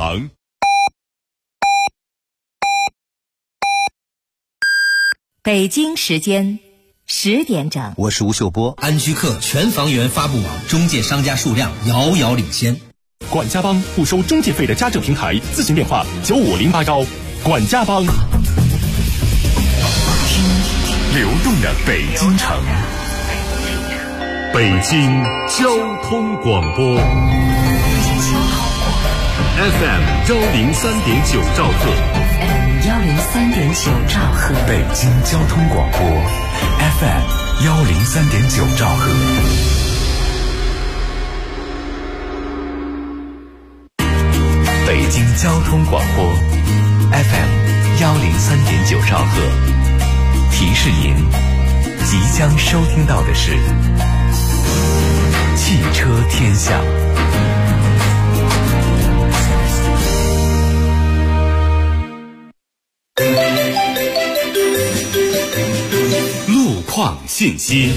场。 北京时间10点整， 我是吴秀波。 安居客全房源发布网中介商家数量遥遥领先。 管家帮不收中介费的家政平台，咨询电话95081。管家帮，听流动的北京城。北京交通广播 FM103.9兆赫。 103.9兆赫， 北京交通广播 FM103.9兆赫。北京交通广播 FM103.9兆赫。提示您，即将收听到的是汽车天下。 路况信息。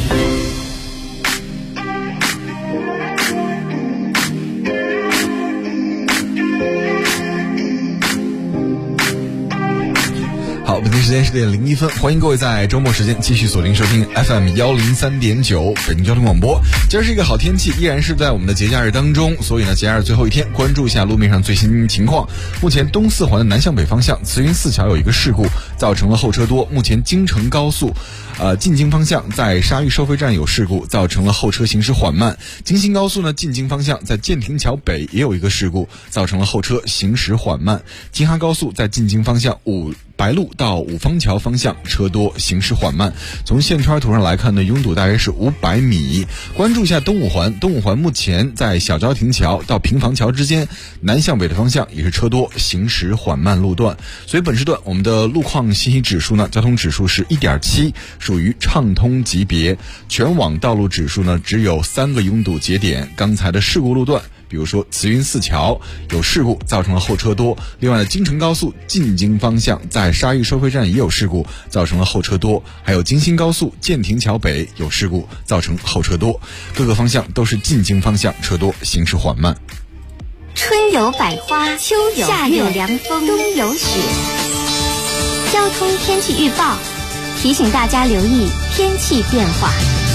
好，北京时间10点01分，欢迎各位在周末时间继续锁定收听 FM103.9 北京交通广播。今儿是一个好天气，依然是在我们的节假日当中，所以呢，节假日最后一天，关注一下路面上最新情况。目前东四环的南向北方向慈云寺桥有一个事故，造成了后车多。目前京承高速进京方向在沙峪收费站有事故，造成了后车行驶缓慢。京新高速呢进京方向在建亭桥北也有一个事故，造成了后车行驶缓慢。京哈高速在进京方向白鹿到五方桥方向车多，行驶缓慢。从线圈图上来看呢，拥堵大约是500米。关注一下东五环，东五环目前在小昭亭桥到平房桥之间南向北的方向也是车多，行驶缓慢路段。所以本时段我们的路况信息指数呢，交通指数是 1.7， 属于畅通级别。全网道路指数呢只有3个拥堵节点。刚才的事故路段，比如说慈云寺桥有事故，造成了后车多。另外呢，京承高速进京方向在沙峪收费站也有事故，造成了后车多。还有京新高速建亭桥北有事故，造成后车多。各个方向都是进京方向车多，行驶缓慢。 春有百花，秋有夏有凉风，冬有雪。交通天气预报提醒大家留意天气变化。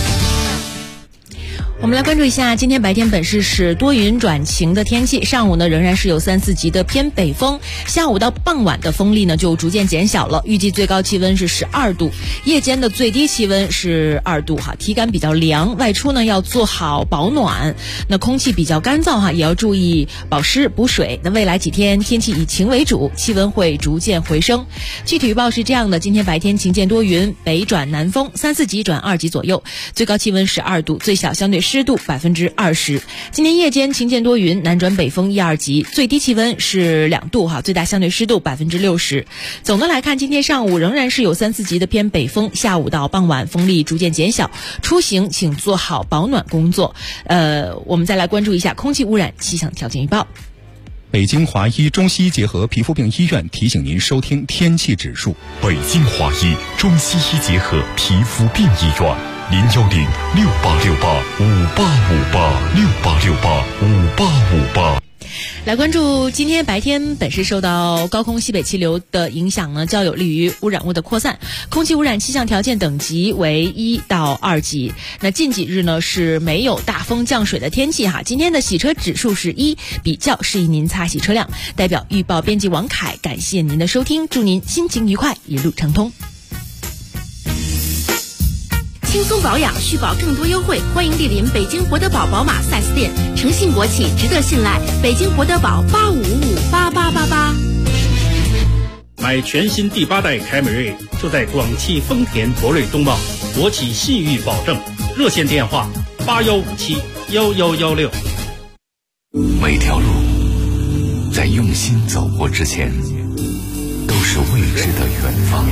我们来关注一下今天白天本市是多云转晴的天气，上午呢仍然是有3、4级的偏北风，下午到傍晚的风力呢就逐渐减小了，预计最高气温是12度，夜间的最低气温是2度哈，体感比较凉，外出呢要做好保暖，那空气比较干燥哈，也要注意保湿补水。那未来几天天气以晴为主，气温会逐渐回升。具体预报是这样的，今天白天晴间多云，北转南风3、4级转2级左右，最高气温12度，最小相对湿度20%。今天夜间晴间多云，南转北风1、2级，最低气温是2度哈，最大相对湿度60%。总的来看，今天上午仍然是有3、4级的偏北风，下午到傍晚风力逐渐减小，出行请做好保暖工作。我们再来关注一下空气污染气象条件预报。 北京华医中西医结合皮肤病医院提醒您收听天气指数。 北京华医中西医结合皮肤病医院，0106868585858 来关注今天白天本市受到高空西北气流的影响呢，较有利于污染物的扩散，空气污染气象条件等级为1到2级。那近几日呢是没有大风降水的天气哈。今天的洗车指数是1，比较适宜您擦洗车辆。代表预报编辑王凯，感谢您的收听，祝您心情愉快，一路畅通。 轻松保养，续保更多优惠，欢迎莅临北京博德堡宝马 4S 店，诚信国企，值得信赖。北京博德堡85558888。 买全新第8代凯美瑞，就在广汽丰田博瑞东茂，国企信誉保证。热线电话81571116。 每条路在用心走过之前，都是未知的远方。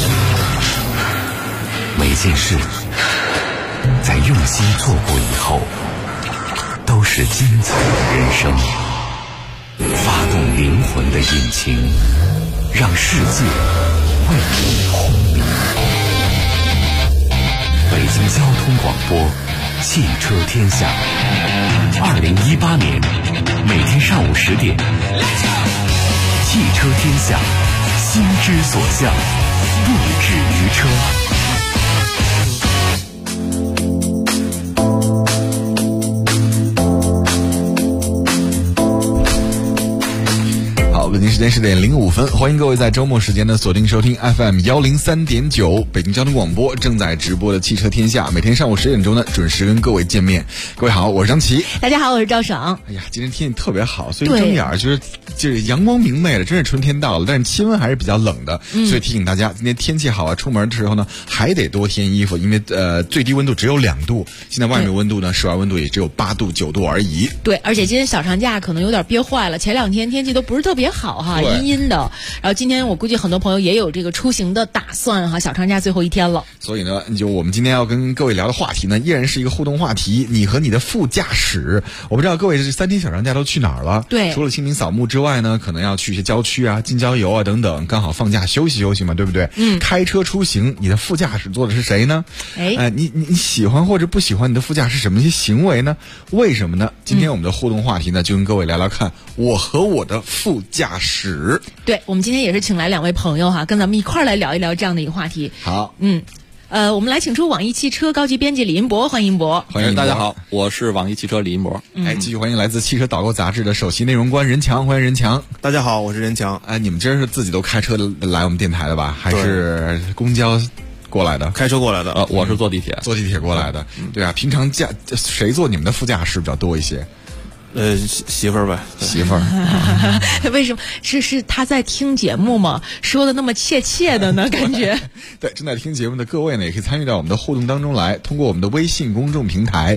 每件事在用心做过以后，都是精彩的人生。发动灵魂的引擎，让世界为你轰鸣。北京交通广播，汽车天下。2018年每天上午10点。 车天下，心之所向，不止于车。 北京时间10点05分，欢迎各位在周末时间呢锁定收听 FM 103.9北京交通广播正在直播的汽车天下，每天上午10点钟呢准时跟各位见面。各位好，我是张琪。 大家好，我是赵爽。 哎呀，今天天气特别好，所以睁眼就是阳光明媚了，真是春天到了，但是气温还是比较冷的，所以提醒大家，今天天气好啊，出门的时候呢还得多添衣服，因为最低温度只有2度，现在外面温度呢室外温度也只有8度9度而已。 对，而且今天小长假可能有点憋坏了，前2天天气都不是特别好哈，阴阴的。然后今天我估计很多朋友也有这个出行的打算哈，小长假最后一天了。 所以呢，就我们今天要跟各位聊的话题呢，依然是一个互动话题，你和你的副驾驶。我不知道各位这3天小长假都去哪儿了？对，除了清明扫墓之外呢，可能要去一些郊区啊、近郊游啊等等，刚好放假休息休息嘛，对不对？开车出行，你的副驾驶坐的是谁呢？你喜欢或者不喜欢你的副驾驶什么一些行为呢？为什么呢？今天我们的互动话题呢，就跟各位聊聊看我和我的副驾驶。 对，我们今天也是请来2位朋友哈，跟咱们一块儿来聊一聊这样的一个话题。 好， 我们来请出网易汽车高级编辑李银博，欢迎银博。 欢迎大家好，我是网易汽车李银博。 继续欢迎来自汽车导购杂志的首席内容官任强，欢迎任强。 大家好，我是任强。 你们真是自己都开车来我们电台的吧？还是公交过来的？ 开车过来的。 我是坐地铁过来的。对啊，平常谁坐你们的副驾驶比较多一些？ 媳妇儿呗， 媳妇儿。 为什么是他在听节目吗？说的那么切切的呢？感觉。 对，正在听节目的各位呢，也可以参与到我们的互动当中来，通过我们的微信公众平台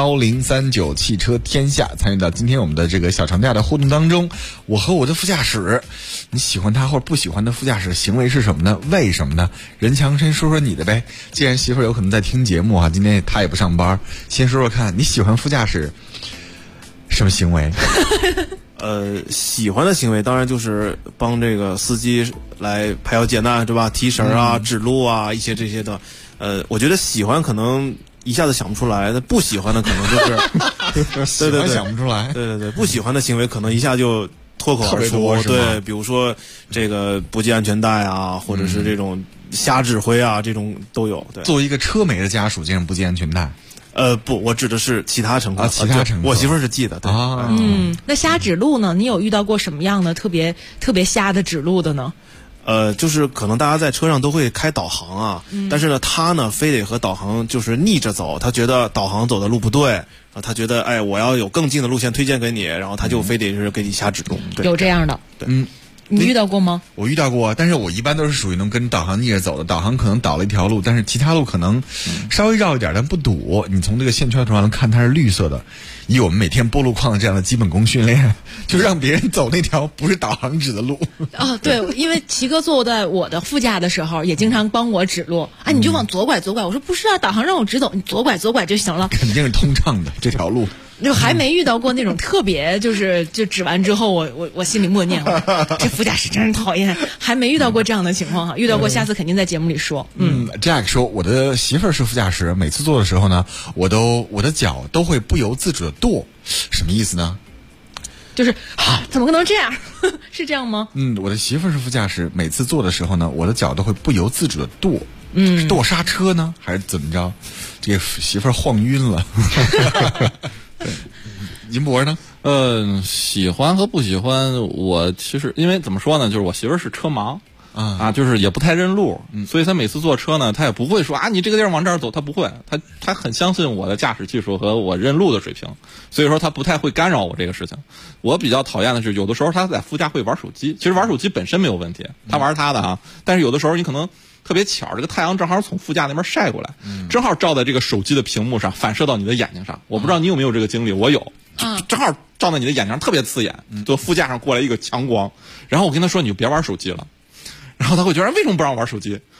1039汽车天下，参与到今天我们的这个小长假的互动当中。我和我的副驾驶，你喜欢他或者不喜欢的副驾驶行为是什么呢？为什么呢？任强先说说你的呗。既然媳妇儿有可能在听节目啊，今天他也不上班，先说说看你喜欢副驾驶什么行为？ 喜欢的行为当然就是帮这个司机来排忧解难，对吧？提神啊、指路啊，一些这些的。我觉得喜欢可能一下子想不出来，那不喜欢的可能就是对想不出来。 对，不喜欢的行为可能一下就脱口而出。对，比如说这个不系安全带啊，或者是这种瞎指挥啊，这种都有。对， 作为一个车媒的家属，竟然不系安全带。 不，我指的是其他乘客。 其他乘客， 我媳妇儿是记得。对那瞎指路呢？你有遇到过什么样的特别瞎的指路的呢？ 就是可能大家在车上都会开导航啊，但是呢，他呢非得和导航就是逆着走，他觉得导航走的路不对，他觉得我要有更近的路线推荐给你，然后他就非得是给你瞎指路。对， 有这样的。 对， 你遇到过吗？ 我遇到过，但是我一般都是属于能跟导航逆着走的。导航可能导了一条路，但是其他路可能稍微绕一点，但不堵。你从这个线圈图上能看它是绿色的。以我们每天拨路况的这样的基本功训练，就让别人走那条不是导航指的路。 对，因为齐哥坐在我的副驾的时候，也经常帮我指路。你就往左拐。我说不是啊，导航让我直走，你左拐就行了。 肯定是通畅的这条路。 就还没遇到过那种特别就指完之后我心里默念这副驾驶真是讨厌，还没遇到过这样的情况哈。遇到过下次肯定在节目里说。 Jack 说我的媳妇儿是副驾驶，每次坐的时候呢，我的脚都会不由自主的跺，什么意思呢？ 就是怎么可能这样？是这样吗？ 我的媳妇儿是副驾驶，每次坐的时候呢，我的脚都会不由自主的跺。是跺刹车呢，还是怎么着？这个媳妇儿晃晕了。银博呢？ 喜欢和不喜欢，我其实因为怎么说呢，就是我媳妇儿是车盲就是也不太认路，所以她每次坐车呢，她也不会说你这个地儿往这儿走，她不会，她很相信我的驾驶技术和我认路的水平，所以说她不太会干扰我这个事情。我比较讨厌的是，有的时候她在副驾会玩手机，其实玩手机本身没有问题，她玩她的但是有的时候你可能特别巧，这个太阳正好从副驾那边晒过来，正好照在这个手机的屏幕上，反射到你的眼睛上。我不知道你有没有这个经历，我有，正好照在你的眼睛上，特别刺眼。就副驾上过来一个强光，然后我跟他说你就别玩手机了，然后他会觉得为什么不让玩手机？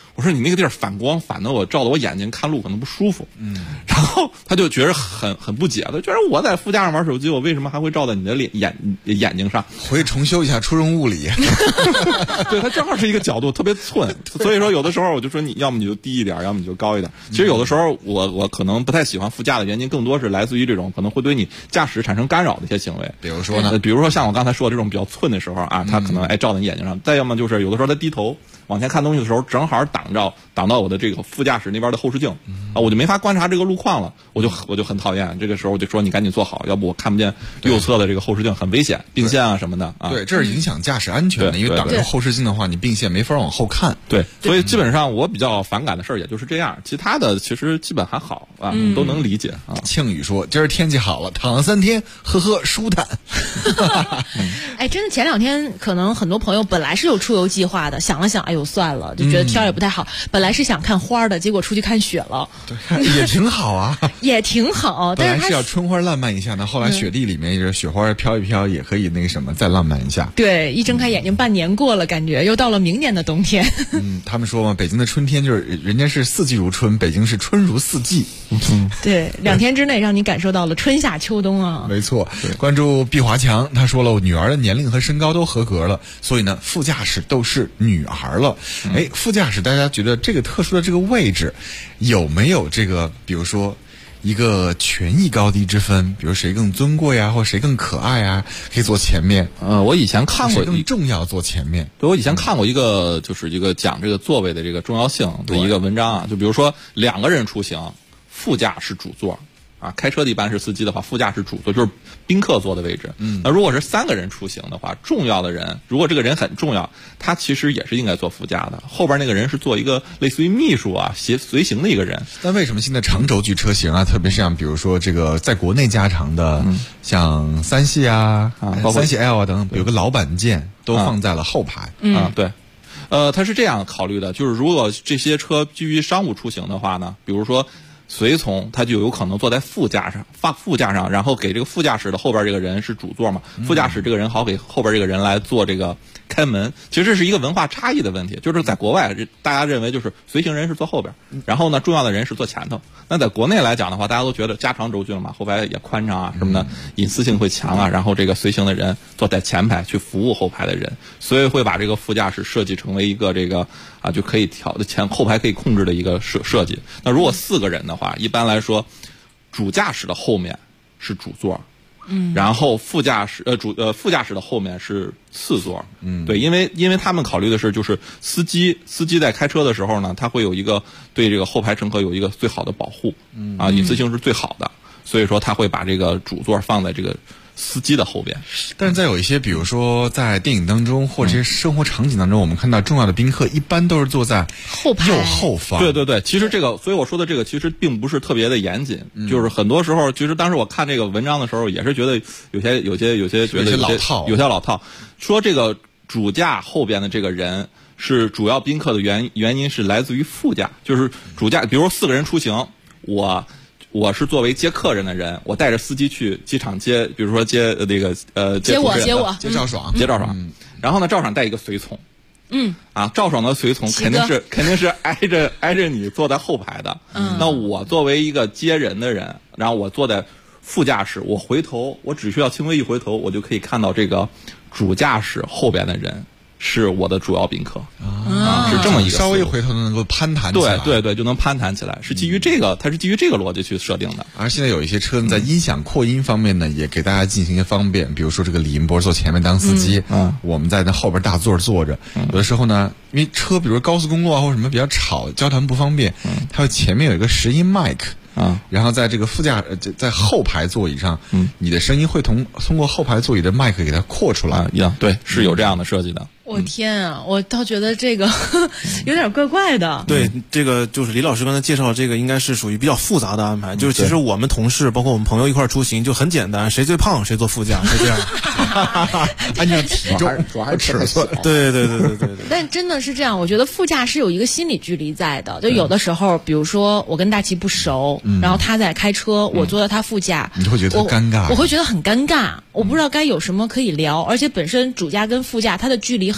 我说你那个地儿反光反的我照的我眼睛看路可能不舒服。然后他就觉得很不解，他觉得我在副驾上玩手机，我为什么还会照在你的眼睛上？ 回去重修一下初中物理。 对，他正好是一个角度特别寸，所以说有的时候我就说你要么你就低一点，要么你就高一点。其实有的时候我可能不太喜欢副驾的原因，更多是来自于这种可能会对你驾驶产生干扰的一些行为。 比如说呢？ 比如说像我刚才说的这种比较寸的时候啊，他可能照在你眼睛上。再要么就是有的时候他低头往前看东西的时候，正好挡到我的这个副驾驶那边的后视镜啊，我就没法观察这个路况了，我就很讨厌。这个时候我就说你赶紧坐好，要不我看不见右侧的这个后视镜，很危险，并线啊什么的啊。 对，这是影响驾驶安全的，因为挡着后视镜的话，你并线没法往后看。 对，所以基本上我比较反感的事儿也就是这样，其他的其实基本还好啊，都能理解啊。 庆宇说今儿天气好了，躺了3天，呵呵，舒坦。 哎，真的前2天可能很多朋友本来是有出游计划的，想了想，哎呦算了，就觉得天也不太好。本来是想看花的，结果出去看雪了。 对，也挺好啊， 也挺好。 本来是要春花烂漫一下呢，后来雪地里面就是雪花飘一飘，也可以那个什么再浪漫一下。 对，一睁开眼睛半年过了，感觉又到了明年的冬天。 他们说嘛，北京的春天就是人家是4季如春，北京是春如4季。 对，2天之内让你感受到了春夏秋冬啊。 没错。关注毕华强，他说了，我女儿的年龄和身高都合格了，所以呢，副驾驶都是女孩了。副驾驶大家觉得这个特殊的这个位置有没有这个比如说一个权益高低之分，比如谁更尊贵啊，或谁更可爱啊，可以坐前面。 我以前看过谁更重要坐前面。 对，我以前看过一个就是一个讲这个座位的这个重要性的一个文章啊，就比如说2个人出行，副驾是主座。啊，开车的一般是司机的话，副驾是主座，就是宾客坐的位置。那如果是3个人出行的话，重要的人，如果这个人很重要，他其实也是应该坐副驾的。后边那个人是做一个类似于秘书啊、随行的一个人。 但为什么现在长轴距车型啊，特别是像比如说这个在国内加长的，像3系啊，包括3系 L 啊等等，有个老板键都放在了后排啊？对。他是这样考虑的，就是如果这些车基于商务出行的话呢，比如说随从他就有可能坐在副驾上，然后给这个副驾驶的后边这个人是主座嘛，副驾驶这个人好给后边这个人来做这个开门。其实这是一个文化差异的问题，就是在国外大家认为就是随行人是坐后边，然后呢重要的人是坐前头。那在国内来讲的话，大家都觉得加长轴距了嘛，后排也宽敞啊什么的，隐私性会强啊，然后这个随行的人坐在前排去服务后排的人，所以会把这个副驾驶设计成为一个这个啊就可以调的后排可以控制的一个设计。那如果4个人的话，一般来说主驾驶的后面是主座，然后副驾驶的后面是次座，对，因为他们考虑的是就是司机在开车的时候呢，他会有一个对这个后排乘客有一个最好的保护，啊，隐私性是最好的，所以说他会把这个主座放在这个司机的后边。 但是在有一些比如说在电影当中或者生活场景当中，我们看到重要的宾客一般都是坐在右后方。 对，其实这个所以我说的这个其实并不是特别的严谨，就是很多时候其实当时我看这个文章的时候也是觉得有些觉得有些老套，说这个主驾后边的这个人是主要宾客的原因是来自于副驾，就是主驾比如4个人出行，我是作为接客人的人，我带着司机去机场接，比如说接那个接我接赵爽， 然后呢赵爽带一个随从，赵爽的随从肯定是挨着你坐在后排的，那我作为一个接人的人，然后我坐在副驾驶，我回头我只需要轻微一回头，我就可以看到这个主驾驶后边的人是我的主要宾客是这么一个稍微一回头能够攀谈起来， 对，就能攀谈起来，是基于这个，它是基于这个逻辑去设定的。 而现在有一些车呢，在音响扩音方面呢，也给大家进行一些方便，比如说这个李银波坐前面当司机，我们在那后边大座坐着，有的时候呢，因为车比如高速公路啊或什么比较吵，交谈不方便，它前面有一个拾音麦克。然后在这个在后排座椅上，你的声音会通过后排座椅的麦克给它扩出来， 对，是有这样的设计的。 我天啊，我倒觉得这个有点怪怪的。 对，这个就是李老师刚才介绍这个应该是属于比较复杂的安排，就是其实我们同事包括我们朋友一块出行就很简单，谁最胖谁坐副驾，是这样。 按照体重主要还是尺寸。 对。 但真的是这样，我觉得副驾是有一个心理距离在的，就有的时候，比如说我跟大齐不熟，然后他在开车，我坐在他副驾， 你就会觉得尴尬， 我会觉得很尴尬，我不知道该有什么可以聊，而且本身主驾跟副驾它的距离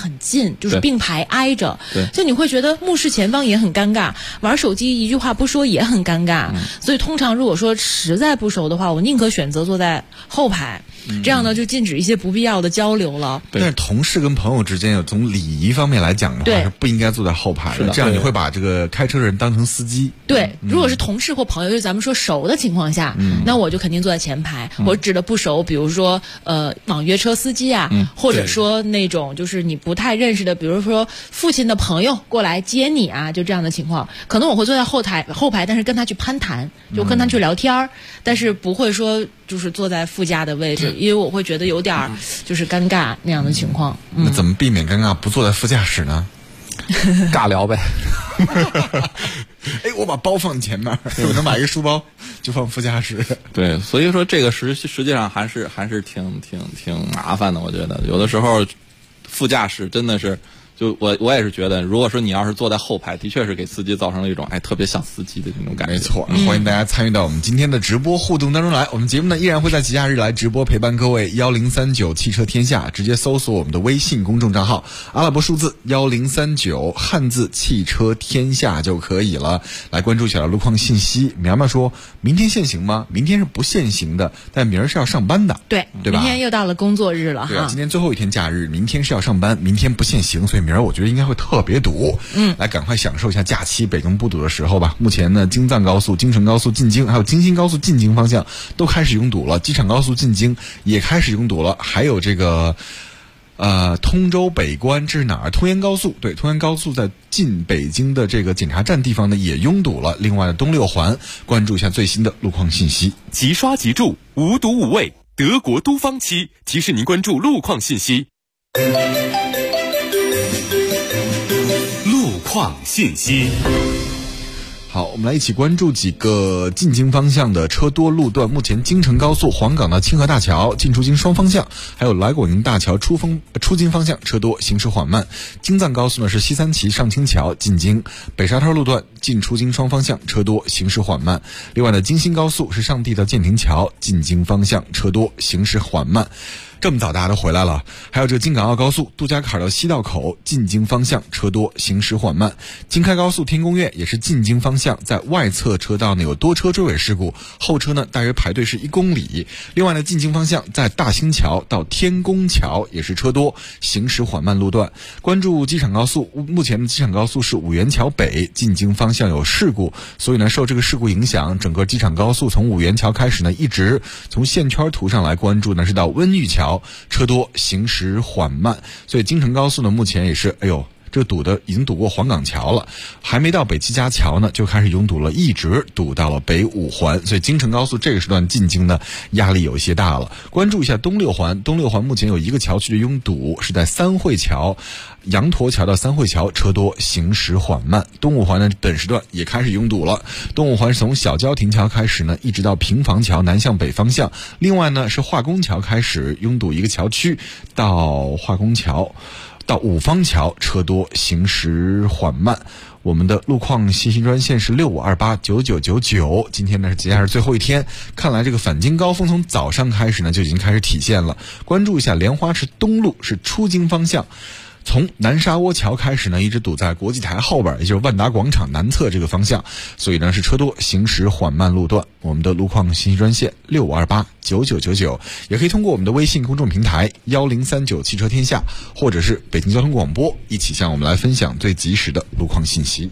很近，就是并排挨着， 对， 就你会觉得目视前方也很尴尬，玩手机一句话不说也很尴尬，所以通常如果说实在不熟的话，我宁可选择坐在后排，这样呢就禁止一些不必要的交流了。 但是同事跟朋友之间，有从礼仪方面来讲的话，是不应该坐在后排的，这样你会把这个开车的人当成司机。 对，如果是同事或朋友，就是咱们说熟的情况下，那我就肯定坐在前排。我指的不熟，比如说网约车司机啊，或者说那种就是你不太认识的，比如说父亲的朋友过来接你啊，就这样的情况，可能我会坐在后排，但是跟他去攀谈，就跟他去聊天，但是不会说就是坐在副驾的位置，因为我会觉得有点就是尴尬那样的情况。 那怎么避免尴尬不坐在副驾驶呢？ 尬聊呗。 哎，我把包放前面，我能买一个书包就放副驾驶。 对，所以说这个实际上还是挺麻烦的。我觉得有的时候副驾驶真的是。就我也是觉得，如果说你要是坐在后排，的确是给司机造成了一种特别像司机的那种感觉。 没错，欢迎大家参与到我们今天的直播互动当中来。我们节目呢依然会在节假日来直播陪伴各位。1039汽车天下，直接搜索我们的微信公众账号，阿拉伯数字1039汉字汽车天下就可以了。来关注一下路况信息。苗苗说，明天限行吗？明天是不限行的，但明儿是要上班的。 对吧？明天又到了工作日了哈。 对啊，今天最后一天假日，明天是要上班，明天不限行，所以明儿我觉得应该会特别堵。来赶快享受一下假期，北京不堵的时候吧。目前呢，京藏高速、京承高速进京，还有京新高速进京方向都开始拥堵了，机场高速进京也开始拥堵了，还有这个通州北关，这是哪儿？通延高速，对，通延高速在进北京的这个检查站地方呢也拥堵了。另外呢，东六环关注一下最新的路况信息。 即刷即住，无堵无畏，德国都方七提示您关注路况信息。路况信息。 好，我们来一起关注几个进京方向的车多路段。目前京承高速黄岗到清河大桥进出京双方向，还有来广营大桥出京方向车多，行驶缓慢。京藏高速呢是西三旗上清桥进京，北沙滩路段进出京双方向车多，行驶缓慢。另外呢，京新高速是上地到建亭桥进京方向车多，行驶缓慢。这么早大家都回来了。还有这个京港澳高速杜家坎到西道口进京方向车多，行驶缓慢。京开高速天宫苑也是进京方向，在外侧车道呢有多车追尾事故，后车呢大约排队是1公里。另外呢，进京方向在大兴桥到天宫桥也是车多，行驶缓慢路段。关注机场高速，目前的机场高速是五元桥北进京方向有事故，所以呢受这个事故影响，整个机场高速从五元桥开始呢，一直从线圈图上来关注呢是到温榆桥，车多，行驶缓慢。所以京承高速呢目前也是这堵的已经堵过黄岗桥了，还没到北七家桥呢就开始拥堵了，一直堵到了北五环。所以京承高速这个时段进京呢压力有一些大了。关注一下东六环，东六环目前有一个桥区的拥堵是在三汇桥，羊驼桥到三汇桥车多，行驶缓慢。东五环呢本时段也开始拥堵了，东五环是从小交亭桥开始呢一直到平房桥南向北方向。另外呢是化工桥开始拥堵一个桥区，到化工桥到五方桥车多，行驶缓慢。我们的路况信息专线是65289999。今天呢是节假日最后一天，看来这个返京高峰从早上开始呢就已经开始体现了。关注一下莲花池东路是出京方向，从南沙窝桥开始呢一直堵在国际台后边，也就是万达广场南侧这个方向，所以呢是车多，行驶缓慢路段。我们的路况信息专线65289999，也可以通过我们的微信公众平台1039汽车天下，或者是北京交通广播，一起向我们来分享最及时的路况信息。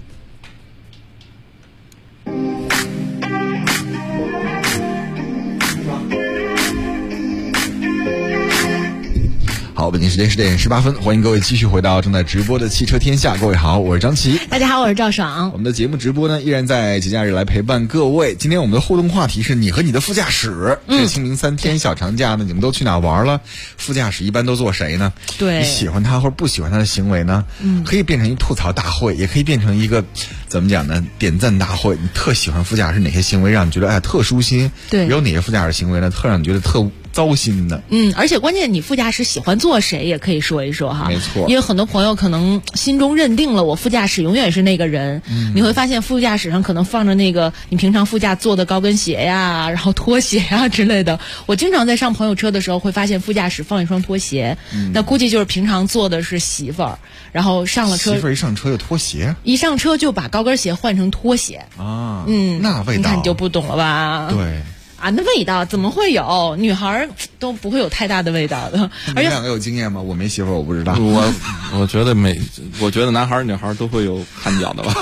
好，北京时间10点18分，欢迎各位继续回到正在直播的汽车天下。各位好，我是张琪。 大家好，我是赵爽。 我们的节目直播呢，依然在节假日来陪伴各位。今天我们的互动话题是你和你的副驾驶。这清明3天小长假呢，你们都去哪玩了？副驾驶一般都做谁呢？ 对， 你喜欢他或者不喜欢他的行为呢？可以变成一吐槽大会，也可以变成一个怎么讲呢？点赞大会。你特喜欢副驾驶哪些行为让你觉得特舒心？ 对， 有哪些副驾驶行为呢？特让你觉得特糟心的。 而且关键你副驾驶喜欢坐谁也可以说一说哈。 没错， 因为很多朋友可能心中认定了我副驾驶永远是那个人，你会发现副驾驶上可能放着那个你平常副驾坐的高跟鞋呀，然后拖鞋呀之类的。我经常在上朋友车的时候会发现副驾驶放一双拖鞋，那估计就是平常坐的是媳妇儿，然后上了车， 媳妇儿一上车就拖鞋， 一上车就把高跟鞋换成拖鞋啊，那味道你看你就不懂了吧？ 对。 啊，那味道怎么会有？女孩都不会有太大的味道的。 你们两个有经验吗？我没媳妇儿，我不知道。 我觉得男孩女孩都会有看脚的吧。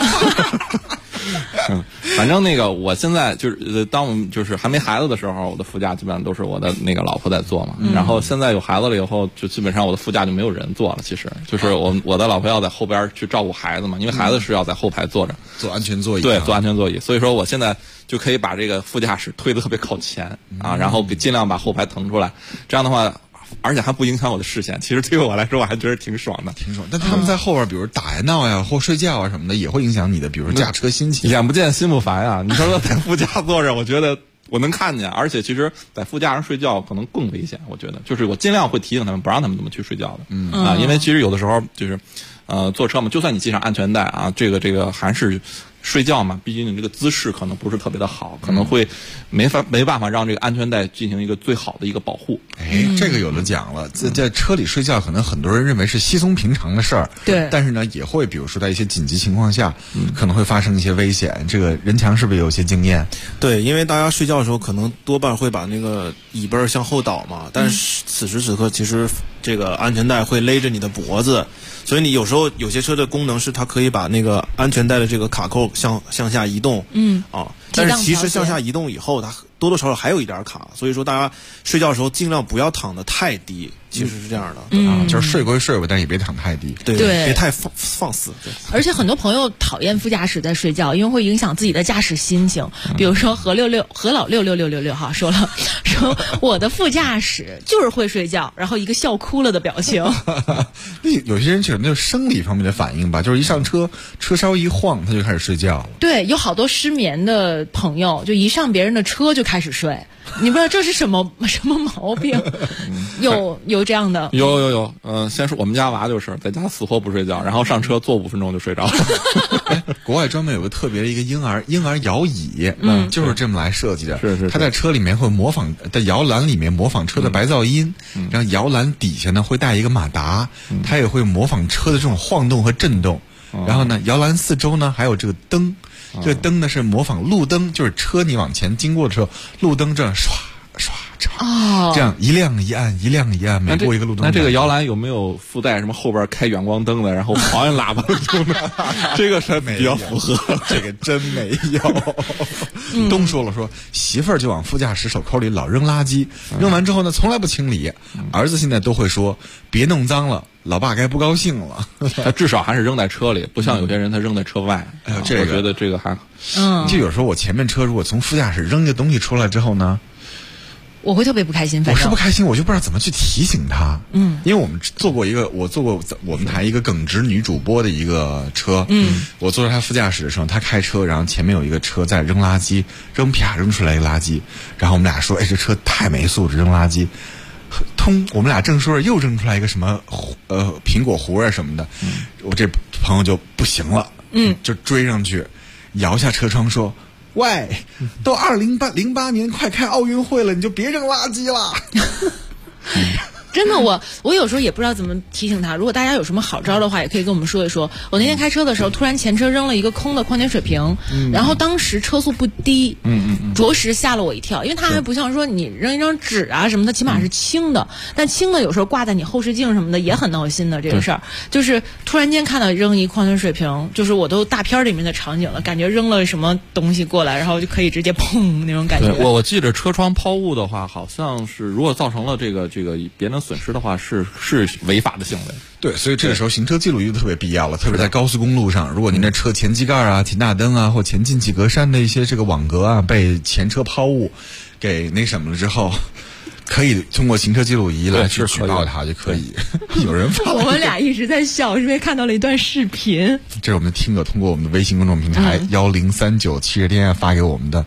反正那个我现在就是当我们就是还没孩子的时候，我的副驾基本上都是我的那个老婆在坐嘛。然后现在有孩子了以后，就基本上我的副驾就没有人坐了。其实就是我的老婆要在后边去照顾孩子嘛，因为孩子是要在后排坐着， 坐安全座椅。 对，坐安全座椅。所以说我现在就可以把这个副驾驶推得特别靠前啊，然后尽量把后排腾出来。这样的话。而且还不影响我的视线，其实对于我来说，我还觉得挺爽的， 挺爽。但他们在后边，比如打呀闹呀，或睡觉啊什么的，也会影响你的，比如说驾车心情。 眼不见心不烦啊！你说在副驾坐着，我觉得我能看见，而且其实在副驾上睡觉可能更危险。我觉得，就是我尽量会提醒他们，不让他们这么去睡觉的。因为其实有的时候就是，坐车嘛，就算你系上安全带啊，这个还是。睡觉嘛，毕竟你这个姿势可能不是特别的好，可能会没办法让这个安全带进行一个最好的一个保护。 这个有的讲了，在车里睡觉，可能很多人认为是稀松平常的事儿， 对。 但是呢，也会比如说在一些紧急情况下，可能会发生一些危险。这个任强是不是有些经验？ 对，因为大家睡觉的时候，可能多半会把那个椅背向后倒嘛，但是此时此刻，其实这个安全带会勒着你的脖子。所以你有时候有些车的功能是它可以把那个安全带的这个卡扣向下移动，但是其实向下移动以后，它多多少少还有一点卡，所以说大家睡觉的时候尽量不要躺得太低，其实是这样的， 就是睡归睡吧，但也别躺太低， 对，别太放肆。 而且很多朋友讨厌副驾驶在睡觉，因为会影响自己的驾驶心情。比如说何老66666哈说我的副驾驶就是会睡觉，然后一个笑哭了的表情。 有些人可能就是生理方面的反应吧，就是一上车车稍一晃他就开始睡觉。 对，有好多失眠的朋友，就一上别人的车就开始睡，你不知道这是什么毛病？有这样的？ 有。先说我们家娃就是在家死活不睡觉，然后上车坐5分钟就睡着了。 国外专门有个特别的一个婴儿摇椅，就是这么来设计的。 是。 他在车里面会模仿，在摇篮里面模仿车的白噪音，然后摇篮底下呢会带一个马达，它也会模仿车的这种晃动和震动。然后呢，摇篮四周呢还有这个灯，这个灯呢是模仿路灯，就是车你往前经过的时候，路灯这样刷刷刷，这样一亮一暗，一亮一暗，每过一个路灯。 那这个摇篮有没有附带什么后边开远光灯的，然后旁边喇叭这个是比较符合。 这个真没有。东说了说媳妇儿就往副驾驶手扣里老扔垃圾，扔完之后呢从来不清理，儿子现在都会说别弄脏了，老爸该不高兴了。 他至少还是扔在车里，不像有些人他扔在车外。我觉得这个还就有时候我前面车如果从副驾驶扔个东西出来之后呢， 我会特别不开心。 我是不开心，我就不知道怎么去提醒他。因为我坐过我们台一个耿直女主播的一个车，我坐在她副驾驶的时候，她开车，然后前面有一个车在扔垃圾，啪扔出来一个垃圾，然后我们俩说，这车太没素质，扔垃圾。我们俩正说着又扔出来一个什么苹果核啊什么的，我这朋友就不行了，就追上去摇下车窗说，喂，都2008年快开奥运会了，你就别扔垃圾了。 真的，我有时候也不知道怎么提醒他。如果大家有什么好招的话，也可以跟我们说一说。我那天开车的时候，突然前车扔了一个空的矿泉水瓶，然后当时车速不低，着实吓了我一跳，因为它还不像说你扔一张纸啊什么的，起码是轻的，但轻的有时候挂在你后视镜什么的也很闹心的。这个事儿就是突然间看到扔一矿泉水瓶，就是我都大片里面的场景了，感觉扔了什么东西过来，然后就可以直接砰那种感觉。 我记得车窗抛物的话，好像是如果造成了这个别人损失的话，是违法的行为。 对，所以这个时候行车记录仪就特别必要了，特别在高速公路上，如果您的车前机盖啊、前大灯啊或前进气格栅的一些这个网格啊被前车抛物给那什么了之后，可以通过行车记录仪来去举报它就可以。有人发我们俩一直在笑，是因为看到了一段视频。 这是我们的听友通过我们的微信公众平台103970天发给我们的。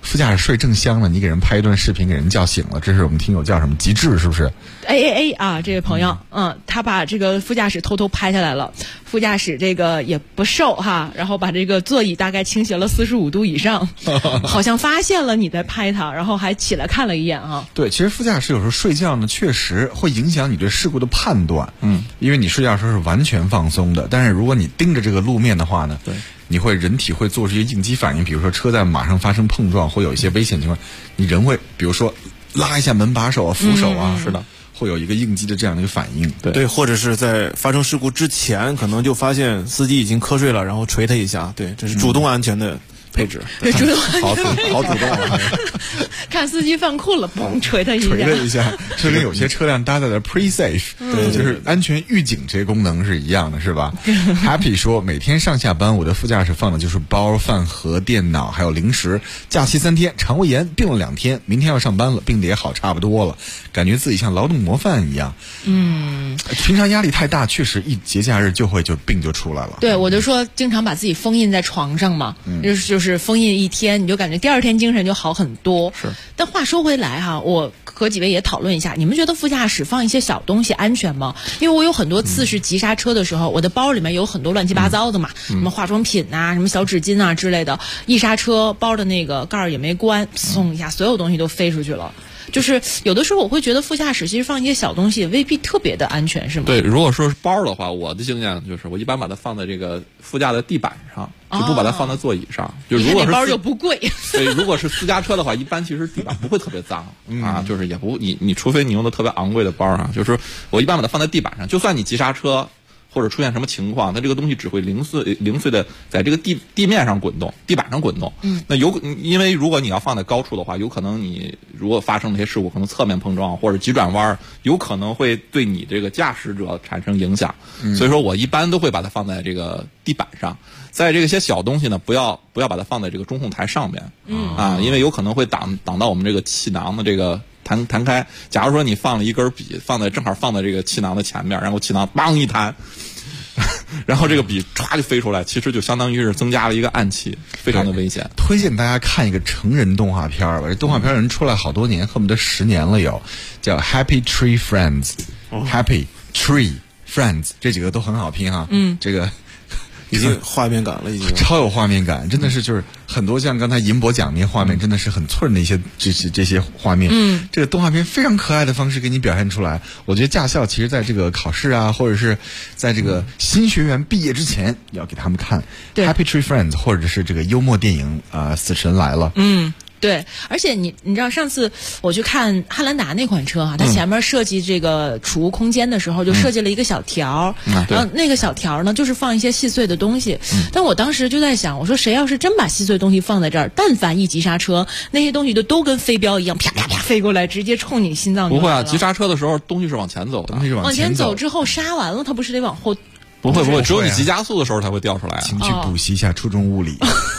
副驾驶睡正香了，你给人拍一段视频给人叫醒了，这是我们听友叫什么极致是不是 ？AAA 啊，这位朋友，他把这个副驾驶偷偷拍下来了。副驾驶这个也不瘦哈，然后把这个座椅大概倾斜了45度以上，好像发现了你在拍他，然后还起来看了一眼啊。 对，其实副驾驶有时候睡觉呢，确实会影响你对事故的判断。因为你睡觉的时候是完全放松的，但是如果你盯着这个路面的话呢，对，你人体会做出一些应激反应，比如说车在马上发生碰撞，会有一些危险情况，你人会比如说拉一下门把手啊、扶手啊，是的。会有一个应激的这样的一个反应， 对，或者是在发生事故之前，可能就发现司机已经瞌睡了，然后捶他一下，对，这是主动安全的配置， 对，主动好主动啊！ 看司机犯困了，嘣，捶他一下，这跟有些车辆搭载的 pre-safe， 对，就是安全预警这些功能是一样的，是吧？Happy 说，每天上下班，我的副驾驶放的就是包、饭盒、电脑还有零食。假期3天，肠胃炎病了2天，明天要上班了，病得也好差不多了，感觉自己像劳动模范一样。平常压力太大，确实一节假日就病就出来了。 对，我就说经常把自己封印在床上嘛，就是封印1天，你就感觉第2天精神就好很多。 是。 但话说回来哈，我和几位也讨论一下，你们觉得副驾驶放一些小东西安全吗？因为我有很多次是急刹车的时候，我的包里面有很多乱七八糟的嘛，什么化妆品啊，什么小纸巾啊之类的，一刹车包的那个盖儿也没关，嗖一下所有东西都飞出去了。就是有的时候我会觉得副驾驶其实放一些小东西未必特别的安全，是吗？ 对，如果说是包的话，我的经验就是我一般把它放在这个副驾的地板上，就不把它放在座椅上。就如果是包又不贵， 对，如果是私家车的话，一般其实地板不会特别脏啊，就是也不你除非你用的特别昂贵的包啊，就是我一般把它放在地板上，就算你急刹车或者出现什么情况，它这个东西只会零碎的在这个地面上滚动，地板上滚动。那因为如果你要放在高处的话，有可能你如果发生那些事故，可能侧面碰撞或者急转弯，有可能会对你这个驾驶者产生影响。所以说我一般都会把它放在这个地板上。在这些小东西呢，不要把它放在这个中控台上面因为有可能会挡到我们这个气囊的这个弹开。假如说你放了一根笔正好放在这个气囊的前面，然后气囊梆一弹，然后这个笔唰就飞出来，其实就相当于是增加了一个暗器，非常的危险。 推荐大家看一个成人动画片吧，这动画片人出来好多年，恨不得10年了有，叫 Happy Tree Friends，Happy Tree Friends， 这几个都很好拼哈。这个已经画面感了，已经超有画面感，真的是就是很多像刚才银博讲那些画面，真的是很寸的一些这些画面。这个动画片非常可爱的方式给你表现出来。我觉得驾校其实在这个考试啊，或者是在这个新学员毕业之前，要给他们看 Happy Tree Friends， 或者是这个幽默电影死神来了。 对，而且你知道上次我去看汉兰达那款车哈，它前面设计这个储物空间的时候，就设计了一个小条，然后那个小条呢就是放一些细碎的东西。但我当时就在想，我说谁要是真把细碎东西放在这儿，但凡一急刹车，那些东西都跟飞镖一样啪啪啪飞过来，直接冲你心脏就来了。 不会啊，急刹车的时候东西是往前走的， 往前走之后刹完了，它不是得往后？ 不会，只有你急加速的时候才会掉出来。 请去补习一下初中物理。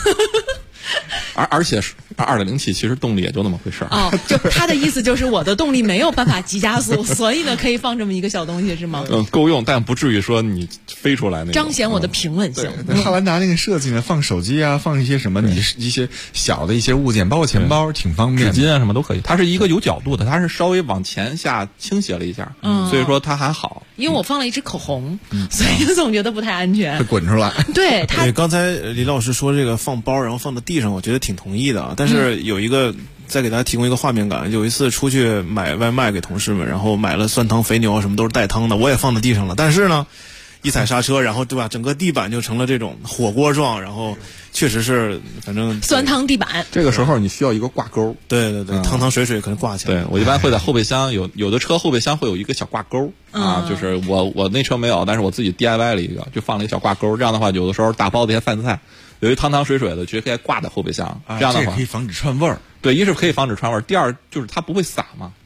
而且2.0T其实动力也就那么回事儿。 就他的意思就是我的动力没有办法急加速，所以呢可以放这么一个小东西是吗？ 够用，但不至于说你飞出来那种。 彰显我的平稳性。 汉兰达那个设计呢，放手机啊，放一些什么一些小的一些物件，包括钱包，挺方便的。 纸巾啊什么都可以。它是一个有角度的，它是稍微往前下倾斜了一下，所以说它还好。 因为我放了一支口红，所以总觉得不太安全。 会滚出来。 对， 刚才李老师说这个放包然后放到地上，我觉得挺同意的啊。但是有一个再给大家提供一个画面感，有一次出去买外卖给同事们，然后买了酸汤肥牛什么都是带汤的，我也放在地上了，但是呢一踩刹车，然后对吧，整个地板就成了这种火锅状，然后确实是反正酸汤地板。 这个时候你需要一个挂钩。 对，汤水可能挂起来。 对，我一般会在后备箱有的车后备箱会有一个小挂钩就是我那车没有，但是我自己 DIY 了一个，就放了一个小挂钩，这样的话有的时候打包的一些饭菜有一汤水的，直接可以挂在后备箱，这样的话可以防止串味儿。 对，一是可以防止串味儿，第二就是它不会洒嘛。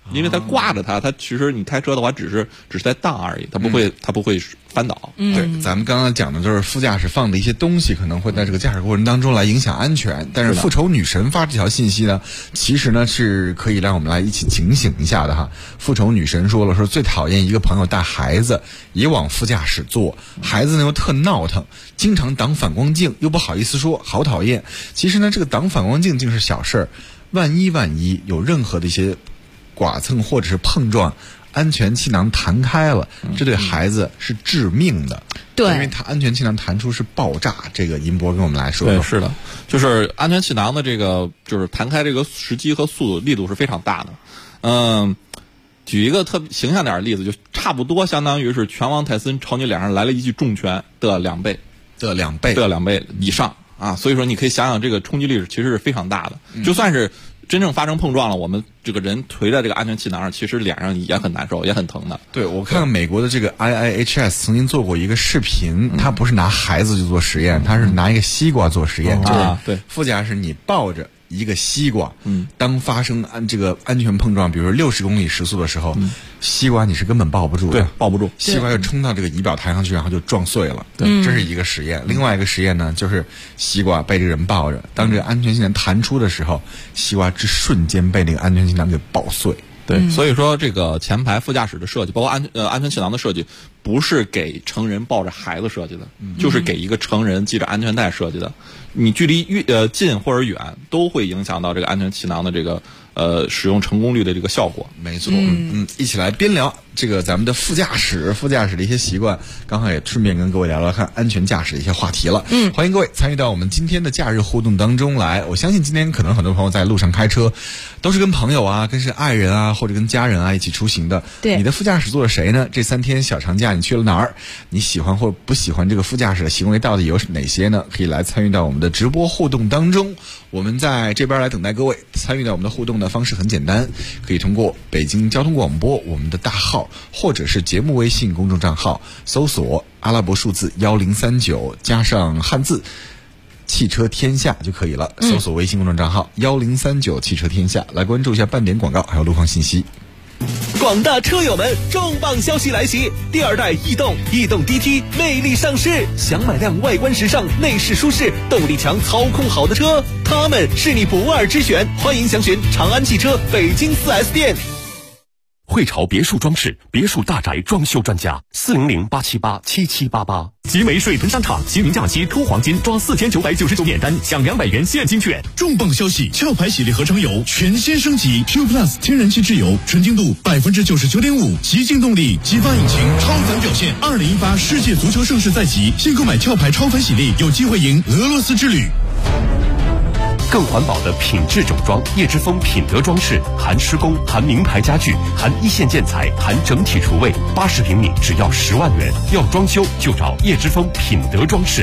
因为它挂着它其实你开车的话只是在荡而已，它不会翻倒。 对，咱们刚刚讲的就是副驾驶放的一些东西可能会在这个驾驶过程当中来影响安全，但是复仇女神发这条信息呢，其实呢是可以让我们来一起警醒一下的哈。复仇女神说了，说最讨厌一个朋友带孩子也往副驾驶坐，孩子呢又特闹腾，经常挡反光镜，又不好意思说，好讨厌。其实呢，这个挡反光镜竟是小事儿，万一有任何的一些剐蹭或者是碰撞，安全气囊弹开了，这对孩子是致命的。对，因为它安全气囊弹出是爆炸。这个银波跟我们来说。 对，是的，就是安全气囊的这个就是弹开这个时机和速度力度是非常大的。举一个特别形象点的例子，就差不多相当于是拳王泰森朝你脸上来了一记重拳的2倍以上啊，所以说你可以想想这个冲击力其实是非常大的。就算是真正发生碰撞了，我们这个人颓在这个安全气囊上，其实脸上也很难受，也很疼的。 对，我看美国的这个 IIHS 曾经做过一个视频，他不是拿孩子去做实验，他是拿一个西瓜做实验。 对， 副驾驶你抱着一个西瓜，当发生这个安全碰撞，比如说60公里时速的时候，西瓜你是根本抱不住的， 对，抱不住， 西瓜就冲到这个仪表台上去，然后就撞碎了。对，这是一个实验。另外一个实验呢，就是西瓜被这个人抱着，当这个安全气囊弹出的时候，西瓜之瞬间被那个安全气囊给爆碎。 对，所以说这个前排副驾驶的设计，包括安全气囊的设计，不是给成人抱着孩子设计的，就是给一个成人系着安全带设计的。你距离近或者远，都会影响到这个安全气囊的这个使用成功率的这个效果。 没错，一起来边聊这个咱们的副驾驶的一些习惯，刚好也顺便跟各位聊聊看安全驾驶的一些话题了。欢迎各位参与到我们今天的假日互动当中来。我相信今天可能很多朋友在路上开车，都是跟朋友啊、跟是爱人啊，或者跟家人啊一起出行的。对，你的副驾驶座是谁呢？这3天小长假你去了哪儿？你喜欢或不喜欢这个副驾驶的行为到底有哪些呢？可以来参与到我们的直播互动当中。我们在这边来等待各位参与到我们的互动的方式很简单，可以通过北京交通广播我们的大号，或者是节目微信公众账号搜索阿拉伯数字1039加上汉字汽车天下就可以了。搜索微信公众账号1039汽车天下，来关注一下半点广告还有路况信息。 广大车友们，重磅消息来袭！第2代逸动 DT 魅力上市，想买辆外观时尚、内饰舒适、动力强、操控好的车，它们是你不二之选。欢迎详询长安汽车北京4S店。 汇潮别墅装饰，别墅大宅装修专家，400-878-7788。集美水屯商场清明假期突黄金，抓4999免单，享200元现金券。 重磅消息！壳牌系列合成油全新升级 ，Q Plus 天然气质油，纯净度99.5%，极净动力，激发引擎，超凡表现。2018世界足球盛世在即，现购买壳牌超凡喜力，有机会赢俄罗斯之旅。 更环保的品质整装，叶之峰品德装饰，含施工，含名牌家具，含一线建材，含整体厨卫，80平米只要10万元。要装修就找叶之峰品德装饰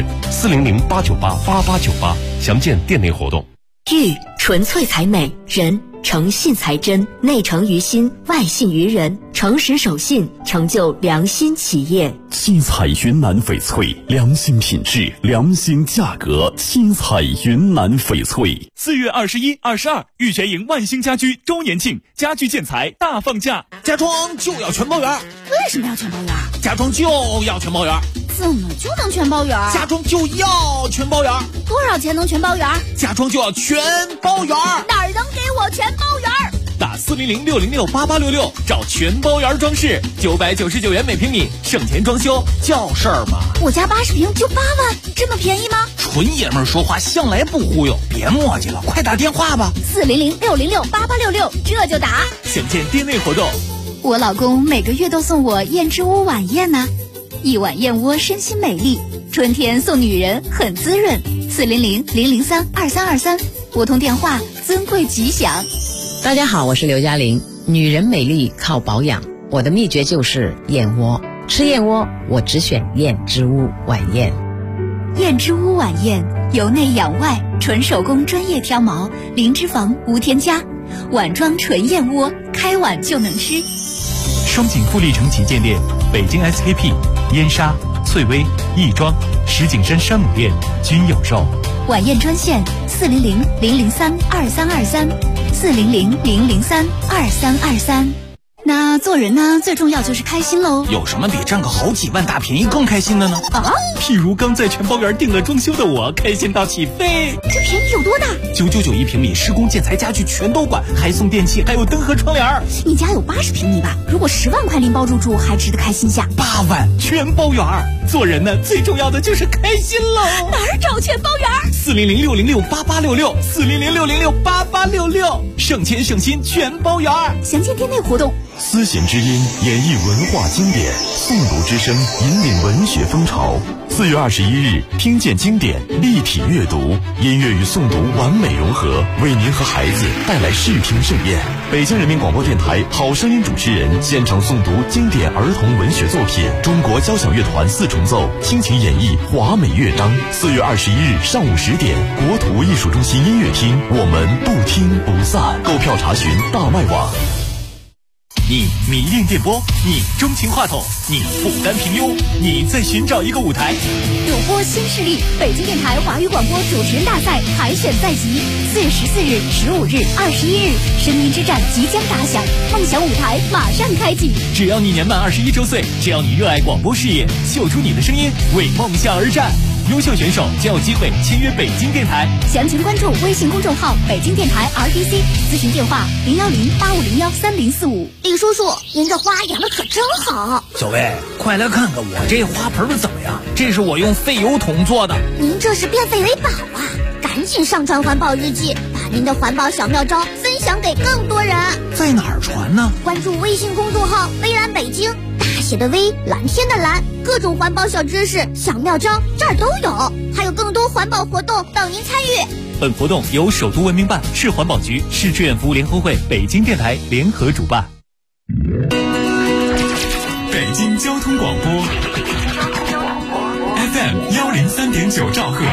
，400-898-8898，详见店内活动。 玉纯粹才美，人诚信才真，内诚于心，外信于人，诚实守信，成就良心企业。 七彩云南翡翠，良心品质，良心价格。七彩云南翡翠。 4月21、22，玉泉营万兴家居周年庆，家具建材大放价， 家装就要全包圆。 为什么要全包圆？ 家装就要全包圆。 怎么就能全包圆？ 家装就要全包圆。 多少钱能全包圆？ 家装就要全包圆。 哪儿能给我全包圆？ 打400-606-8866，找全包圆装饰，999元每平米，省钱装修叫事儿吗？ 我家80平就8万，这么便宜吗？ 纯爷们儿说话向来不忽悠，别磨叽了，快打电话吧。 400-606-8866，这就打。 详见店内活动。 我老公每个月都送我燕之屋晚宴呢，一碗燕窝身心美丽，春天送女人很滋润。400-003-2323，拨通电话，尊贵吉祥。 大家好，我是刘嘉玲。女人美丽靠保养，我的秘诀就是燕窝。吃燕窝，我只选燕之屋晚宴。 燕之屋晚宴，由内养外，纯手工专业挑毛，零脂肪无添加，碗装纯燕窝，开碗就能吃。 双井富力城旗舰店、北京 SKP、燕莎、翠微、亦庄、石景山山姆店均有售。 晚宴专线400-003-2323。 400-003-2323。那做人呢，最重要就是开心喽。 有什么比占个好几万大便宜更开心的呢？ 啊， 譬如刚在全包园订了装修的我，开心到起飞。 这便宜有多大 ？999一平米，施工建材家具全都管，还送电器，还有灯和窗帘。 你家有80平米吧？如果10万块拎包入住，还值得开心下。 8万全包园。做人呢，最重要的就是开心喽。 哪儿找全包园 ？400-606-8866，400-606-8866，省钱省心全包园。 详见店内活动。 丝弦之音演绎文化经典，诵读之声引领文学风潮。4月21日，听见经典，立体阅读，音乐与诵读完美融合，为您和孩子带来视听盛宴。北京人民广播电台好声音主持人现场诵读经典儿童文学作品，中国交响乐团4重奏倾情演绎华美乐章。4月21日上午10点，国土艺术中心音乐厅，我们不听不散。购票查询大麦网。 你迷恋电波，你钟情话筒，你不甘平庸，你在寻找一个舞台。 主播新势力，北京电台华语广播主持人大赛海选在即，4月14日、15日、21日，声音之战即将打响，梦想舞台马上开启。 只要你年满21周岁，只要你热爱广播事业，秀出你的声音，为梦想而战。优秀选手将有机会签约北京电台。 详情关注微信公众号北京电台 RTC， 咨询电话010-8501-3045。李叔叔，您这花养的可真好。 小薇，快来看看我这花盆怎么样？这是我用废油桶做的。 您这是变废为宝啊！赶紧上传环保日记，把您的环保小妙招分享给更多人。 在哪儿传呢？ 关注微信公众号微蓝北京，大写的微，蓝天的蓝，各种环保小知识、小妙招这儿都有，还有更多环保活动等您参与。 本活动由首都文明办、市环保局、市志愿服务联合会、北京电台联合主办。 北京交通广播 FM 103.9兆赫，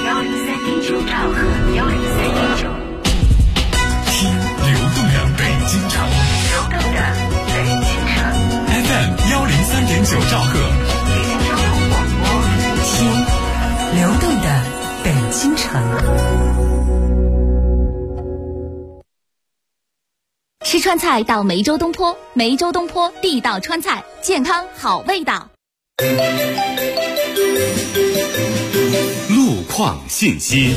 听流动的北京城，FM 103.9兆赫， 听流动的北京城。 吃川菜到梅州东坡，梅州东坡地道川菜，健康好味道。 路况信息。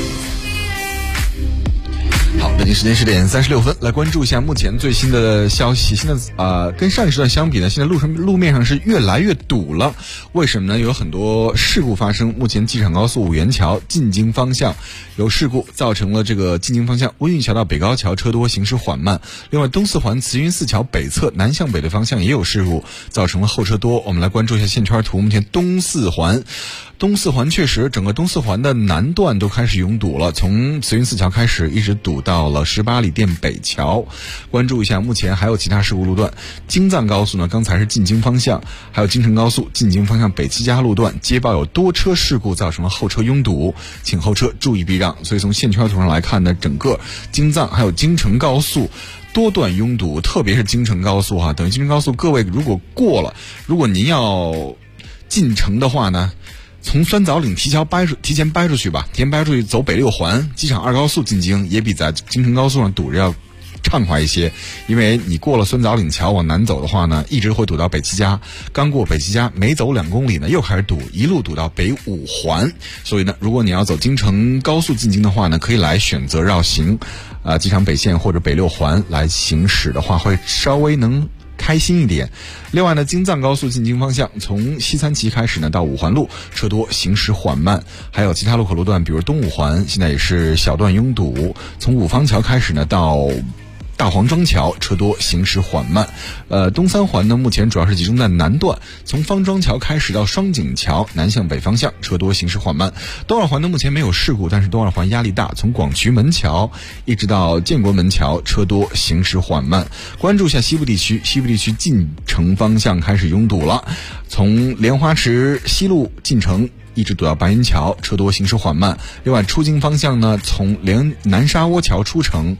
好，北京时间10点36分，来关注一下目前最新的消息。现在跟上一时段相比呢，现在路面上是越来越堵了。为什么呢？有很多事故发生。目前机场高速五元桥进京方向有事故，造成了这个进京方向温榆桥到北高桥车多，行驶缓慢。另外，东四环慈云寺桥北侧南向北的方向也有事故，造成了后车多。我们来关注一下线圈图。目前东四环确实整个东四环的南段都开始拥堵了，从慈云寺桥开始一直堵到了18里店北桥。关注一下，目前还有其他事故路段。京藏高速呢，刚才是进京方向，还有京承高速进京方向北七家路段接报有多车事故，造成了后车拥堵，请后车注意避让。所以从线圈图上来看呢，整个京藏还有京承高速多段拥堵，特别是京承高速等于京承高速各位如果过了，如果您要进城的话呢，从酸枣岭提前掰出去吧，提前掰出去走北六环机场2高速进京，也比在京承高速上堵着要畅快一些。因为你过了酸枣岭桥往南走的话呢，一直会堵到北七家，刚过北七家没走2公里呢，又开始堵，一路堵到北五环。所以呢，如果你要走京承高速进京的话呢，可以来选择绕行机场北线或者北六环来行驶的话，会稍微能开心一点。另外呢，京藏高速进京方向从西三旗开始呢到五环路车多，行驶缓慢。还有其他路口路段，比如东五环现在也是小段拥堵，从五方桥开始呢到大黄庄桥车多，行驶缓慢。东三环呢目前主要是集中在南段，从方庄桥开始到双井桥南向北方向车多，行驶缓慢。东二环呢目前没有事故，但是东二环压力大，从广渠门桥一直到建国门桥车多，行驶缓慢。关注一下西部地区进城方向开始拥堵了，从莲花池西路进城一直堵到白云桥，车多，行驶缓慢。另外出京方向呢，从南沙窝桥出城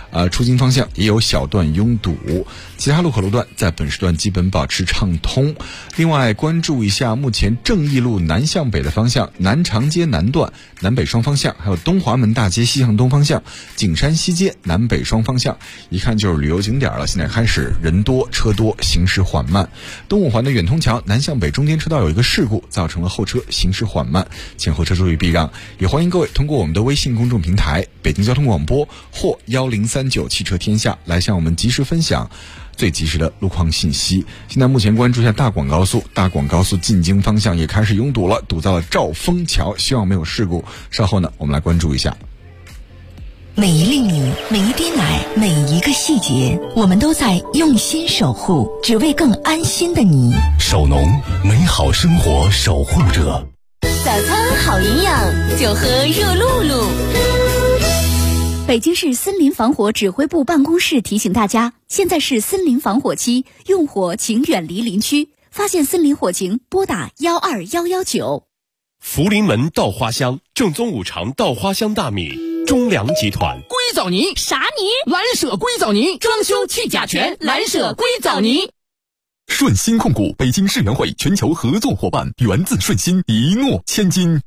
出京方向也有小段拥堵，其他路口路段在本时段基本保持畅通。另外关注一下目前正义路南向北的方向，南长街南段南北双方向，还有东华门大街西向东方向，景山西街南北双方向，一看就是旅游景点了，现在开始人多车多，行驶缓慢。东五环的远通桥南向北中间车道有一个事故，造成了后车行驶缓慢，前后车注意避让。也欢迎各位通过我们的微信公众平台北京交通广播或1039汽车天下来向我们及时分享最及时的路况信息。现在目前关注一下大广高速进京方向也开始拥堵了，堵在了兆丰桥，希望没有事故。稍后呢，我们来关注一下。 每一粒米，每一滴奶，每一个细节，我们都在用心守护，只为更安心的你。 守农，美好生活守护者。 早餐好营养，就喝热露露。北京市森林防火指挥部办公室提醒大家，现在是森林防火期，用火请远离林区，发现森林火情拨打12119。 福临门稻花香，正宗五常稻花香大米，中粮集团。 硅藻泥啥泥？ 蓝舍硅藻泥，装修去甲醛，蓝舍硅藻泥。 顺鑫控股北京世园会全球合作伙伴，源自顺鑫，一诺千金。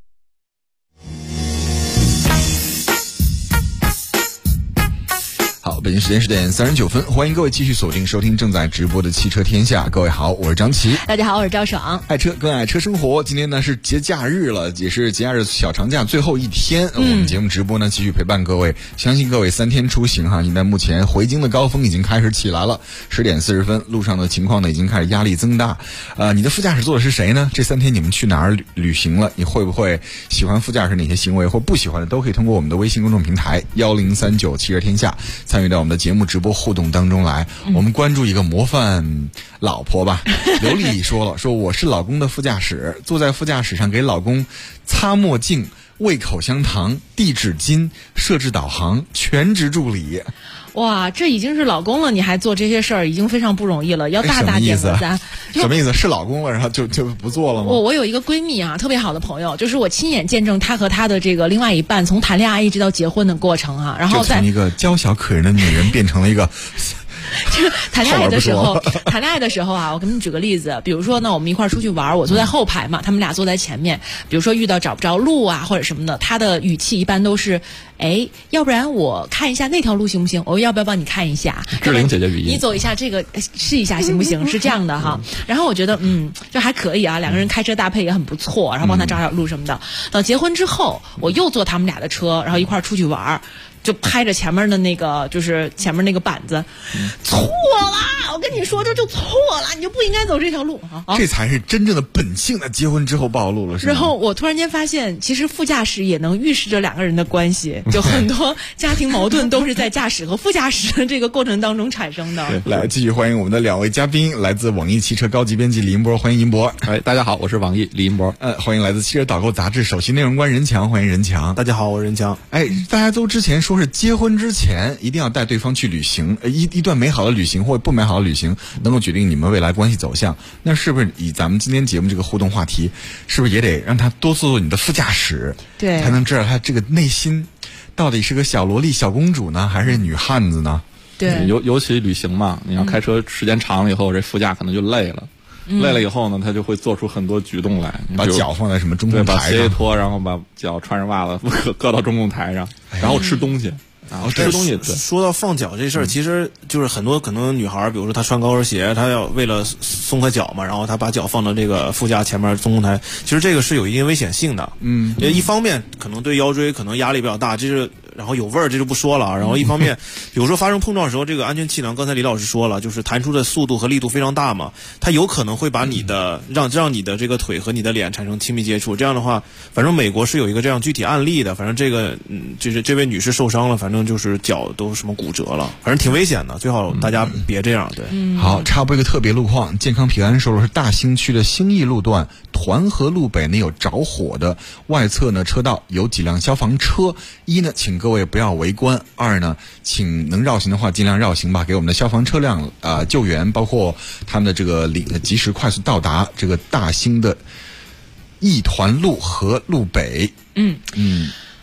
好，北京时间10点39分，欢迎各位继续锁定收听正在直播的汽车天下。各位好，我是张琪。 大家好，我是赵爽。 爱车更爱车生活，今天呢是节假日了，也是节假日小长假最后一天。我们节目直播呢继续陪伴各位，相信各位3天出行哈，现在目前回京的高峰已经开始起来了。10点40分，路上的情况呢已经开始压力增大。你的副驾驶座的是谁呢？这3天你们去哪儿旅行了？你会不会喜欢副驾驶哪些行为，或不喜欢的都可以通过我们的微信公众平台1039汽车天下参与到我们的节目直播互动当中来。我们关注一个模范老婆吧。刘丽说了，说我是老公的副驾驶，坐在副驾驶上给老公擦墨镜、喂口香糖、递纸巾、设置导航，全职助理。 哇，这已经是老公了，你还做这些事儿，已经非常不容易了，要大大点个赞。 什么意思？是老公了，然后就不做了吗？ 我有一个闺蜜啊，特别好的朋友，就是我亲眼见证她和她的这个另外一半从谈恋爱一直到结婚的过程啊，然后就从一个娇小可人的女人变成了一个。 就是谈恋爱的时候啊，我给你们举个例子，比如说呢，我们一块儿出去玩，我坐在后排嘛，他们俩坐在前面。比如说遇到找不着路啊或者什么的，他的语气一般都是，哎，要不然我看一下那条路行不行？我要不要帮你看一下？ 志玲姐姐语音， 你走一下这个试一下行不行？是这样的哈。然后我觉得就还可以啊，两个人开车搭配也很不错，然后帮他找找路什么的。等结婚之后，我又坐他们俩的车，然后一块儿出去玩。就拍着前面的那个，就是前面那个板子，错啦！我跟你说，这就错了，你就不应该走这条路啊！ 这才是真正的本性的结婚之后暴露了，是吗？ 然后我突然间发现，其实副驾驶也能预示着两个人的关系，就很多家庭矛盾都是在驾驶和副驾驶的这个过程当中产生的。 来，继续欢迎我们的2位嘉宾，来自网易汽车高级编辑李银博，欢迎银博。 大家好，我是网易李银博。 欢迎来自汽车导购杂志首席内容官任强，欢迎任强。 大家好，我是任强。 大家都之前说是结婚之前一定要带对方去旅行，一段美好的旅行或不美好的旅行能够决定你们未来关系走向。那是不是以咱们今天节目这个互动话题，是不是也得让他多做做你的副驾驶， 对， 才能知道他这个内心到底是个小萝莉、小公主呢，还是女汉子呢？ 对， 尤其旅行嘛，你要开车时间长了以后，这副驾可能就累了。累了以后呢，他就会做出很多举动来， 把脚放在什么中控台上， 把鞋一脱，然后把脚穿上袜子搁到中控台上，然后吃东西。然后吃东西。 说到放脚这事儿，其实就是很多可能女孩，比如说她穿高跟鞋，她要为了松开脚嘛，然后她把脚放到这个副驾前面中控台，其实这个是有一定危险性的。一方面可能对腰椎可能压力比较大，这是。然后有味儿，这就不说了啊。然后一方面，比如说发生碰撞的时候，这个安全气囊，刚才李老师说了，就是弹出的速度和力度非常大嘛，它有可能会把你的让你的这个腿和你的脸产生亲密接触。这样的话，反正美国是有一个这样具体案例的。反正这个就是这位女士受伤了，反正就是脚都什么骨折了，反正挺危险的，最好大家别这样。对， 好，插播一个特别路况，健康平安说了是大兴区的兴义路段团河路北呢有着火的，外侧呢车道有几辆消防车，一呢请各位不要围观，二呢请能绕行的话尽量绕行吧，给我们的消防车辆救援，包括他们的这个及时快速到达这个大兴的义团路和路北。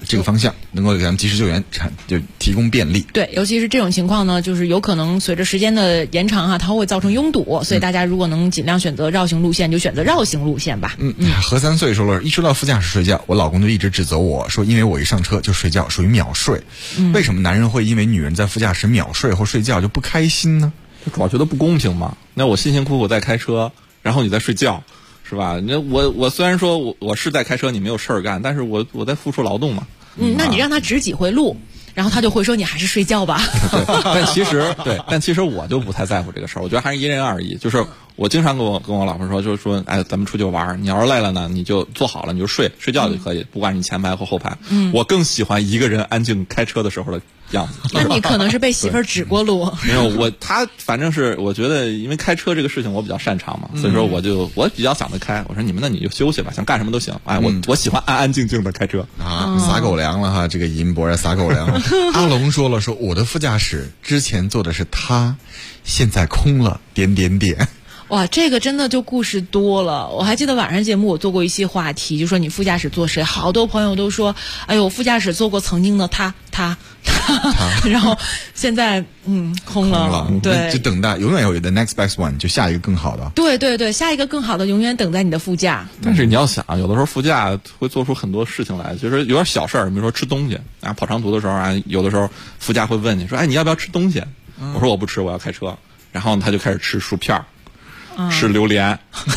这个方向，能够给咱们及时救援就提供便利。 对，尤其是这种情况呢，就是有可能随着时间的延长它会造成拥堵，所以大家如果能尽量选择绕行路线，就选择绕行路线吧。 何3岁说了，一说到副驾驶睡觉，我老公就一直指责我说，因为我一上车就睡觉，属于秒睡。为什么男人会因为女人在副驾驶秒睡或睡觉就不开心呢？ 主要觉得不公平嘛。那我辛辛苦苦在开车，然后你在睡觉，是吧？那我虽然说我是在开车，你没有事儿干，但是我在付出劳动嘛。 那你让他指几回路，然后他就会说你还是睡觉吧。 对，但其实我就不太在乎这个事儿，我觉得还是因人而异。就是我经常跟我老婆说，就是说，哎，咱们出去玩，你要是累了呢，你就坐好了，你就睡觉就可以，不管你前排或后排。我更喜欢一个人安静开车的时候的样子。 那你可能是被媳妇儿指过路。 没有，他反正是我觉得，因为开车这个事情我比较擅长嘛，所以说我比较想得开。我说你们那你就休息吧，想干什么都行。哎，我喜欢安安静静的开车啊，撒狗粮了哈，这个银博撒狗粮。阿龙说了，说我的副驾驶之前坐的是他，现在空了。 哇，这个真的就故事多了。我还记得晚上节目我做过一些话题，就说你副驾驶坐谁，好多朋友都说，哎呦，副驾驶坐过曾经的他，然后现在空了。对， 就等待永远有 the next best one， 就下一个更好的。 对，下一个更好的永远等在你的副驾。 但是你要想，有的时候副驾会做出很多事情来，就是有点小事儿，比如说吃东西啊，跑长途的时候啊，有的时候副驾会问你说，哎，你要不要吃东西？我说我不吃，我要开车。然后他就开始吃薯片。吃榴莲，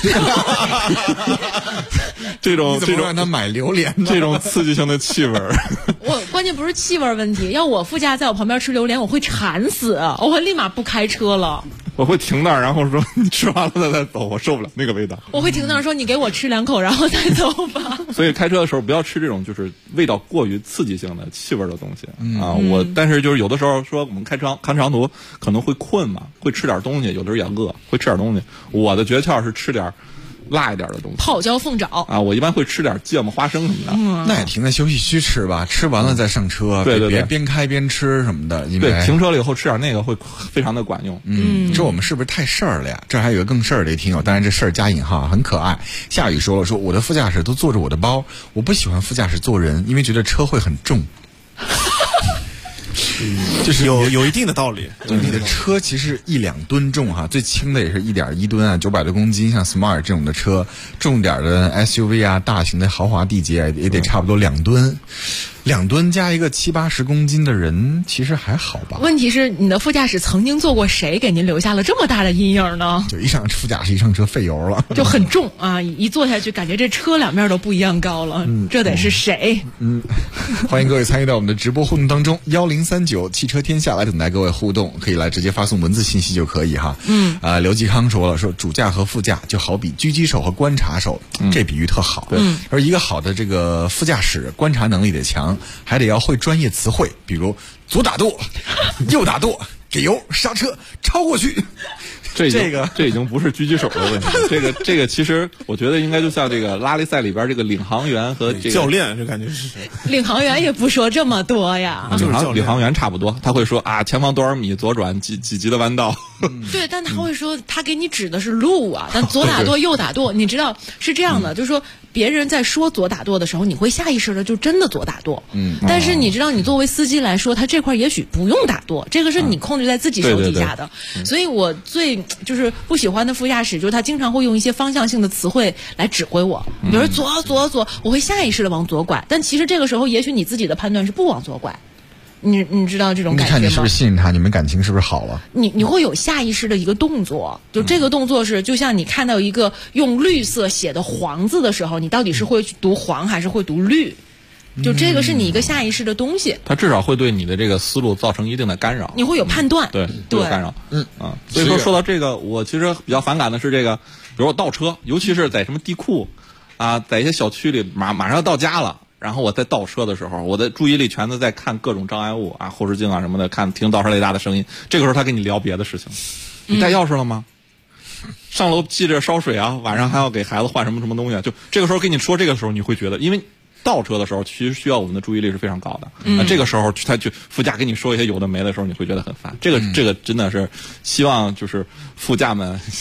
这种让他买榴莲， 这种刺激性的气味。 我关键不是气味问题，要我副驾在我旁边吃榴莲，我会馋死，我会立马不开车了。 我会停那儿，然后说你吃完了再走，我受不了那个味道。 我会停那儿说你给我吃2口，然后再走吧。 所以开车的时候不要吃这种就是味道过于刺激性的气味的东西但是就是有的时候说我们开长途可能会困嘛，会吃点东西，有的时候也饿，会吃点东西。我的诀窍是吃点辣一点的东西， 泡椒凤爪啊，我一般会吃点芥末花生什么的。 那也停在休息区吃吧，吃完了再上车， 对， 别边开边吃什么的。 对，停车了以后吃点那个会非常的管用。 这我们是不是太事儿了呀？这还有一个更事儿的听友，当然这事儿加引号，很可爱。夏雨说了，说我的副驾驶都坐着我的包，我不喜欢副驾驶坐人，因为觉得车会很重。 就是有一定的道理。 你的车其实1-2吨重哈，最轻的也是1.1吨啊，900多公斤。像 Smart 这种的车，重点的 SUV 啊，大型的豪华 D 级也得差不多2吨。2吨加一个70-80公斤的人，其实还好吧？ 问题是你的副驾驶曾经坐过谁，给您留下了这么大的阴影呢？ 就副驾驶一上车费油了， 就很重啊！一坐下去，感觉这车两面都不一样高了。这得是谁？ 欢迎各位参与到我们的直播互动当中，1039汽车天下来等待各位互动，可以来直接发送文字信息就可以哈。刘继康说了，说主驾和副驾就好比狙击手和观察手，这比喻特好。对，而一个好的这个副驾驶观察能力得强，还得要会专业词汇，比如左打舵，右打舵，给油，刹车，超过去。 这已经不是狙击手的问题，这个其实我觉得应该就像这个拉力赛里边这个领航员和这个教练，这感觉是领航员也不说这么多呀。 领航员差不多，他会说啊，前方多少米左转几级的弯道。 对，但他会说他给你指的是路啊，但左打舵右打舵，你知道是这样的，就是说别人在说左打舵的时候，你会下意识的就真的左打舵。但是你知道，你作为司机来说，他这块也许不用打舵，这个是你控制在自己手底下的。所以我最就是不喜欢的副驾驶，就是他经常会用一些方向性的词汇来指挥我，比如左，我会下意识的往左拐，但其实这个时候也许你自己的判断是不往左拐。你知道这种感觉吗？ 你看你是不是信任他？你们感情是不是好了？ 你会有下意识的一个动作，就这个动作是，就像你看到一个用绿色写的黄字的时候，你到底是会读黄还是会读绿？就这个是你一个下意识的东西， 它至少会对你的这个思路造成一定的干扰， 你会有判断， 对，会有干扰。所以说到这个，我其实比较反感的是这个，比如我倒车，尤其是在什么地库啊，在一些小区里马上要到家了。然后我在倒车的时候，我的注意力全都在看各种障碍物啊、后视镜啊什么的，听倒车雷达的声音。这个时候他跟你聊别的事情，你带钥匙了吗？上楼记着烧水啊，晚上还要给孩子换什么东西啊。就这个时候跟你说，这个时候你会觉得，因为倒车的时候其实需要我们的注意力是非常高的。那这个时候他就副驾跟你说一些有的没的时候，你会觉得很烦。这个真的是希望就是副驾们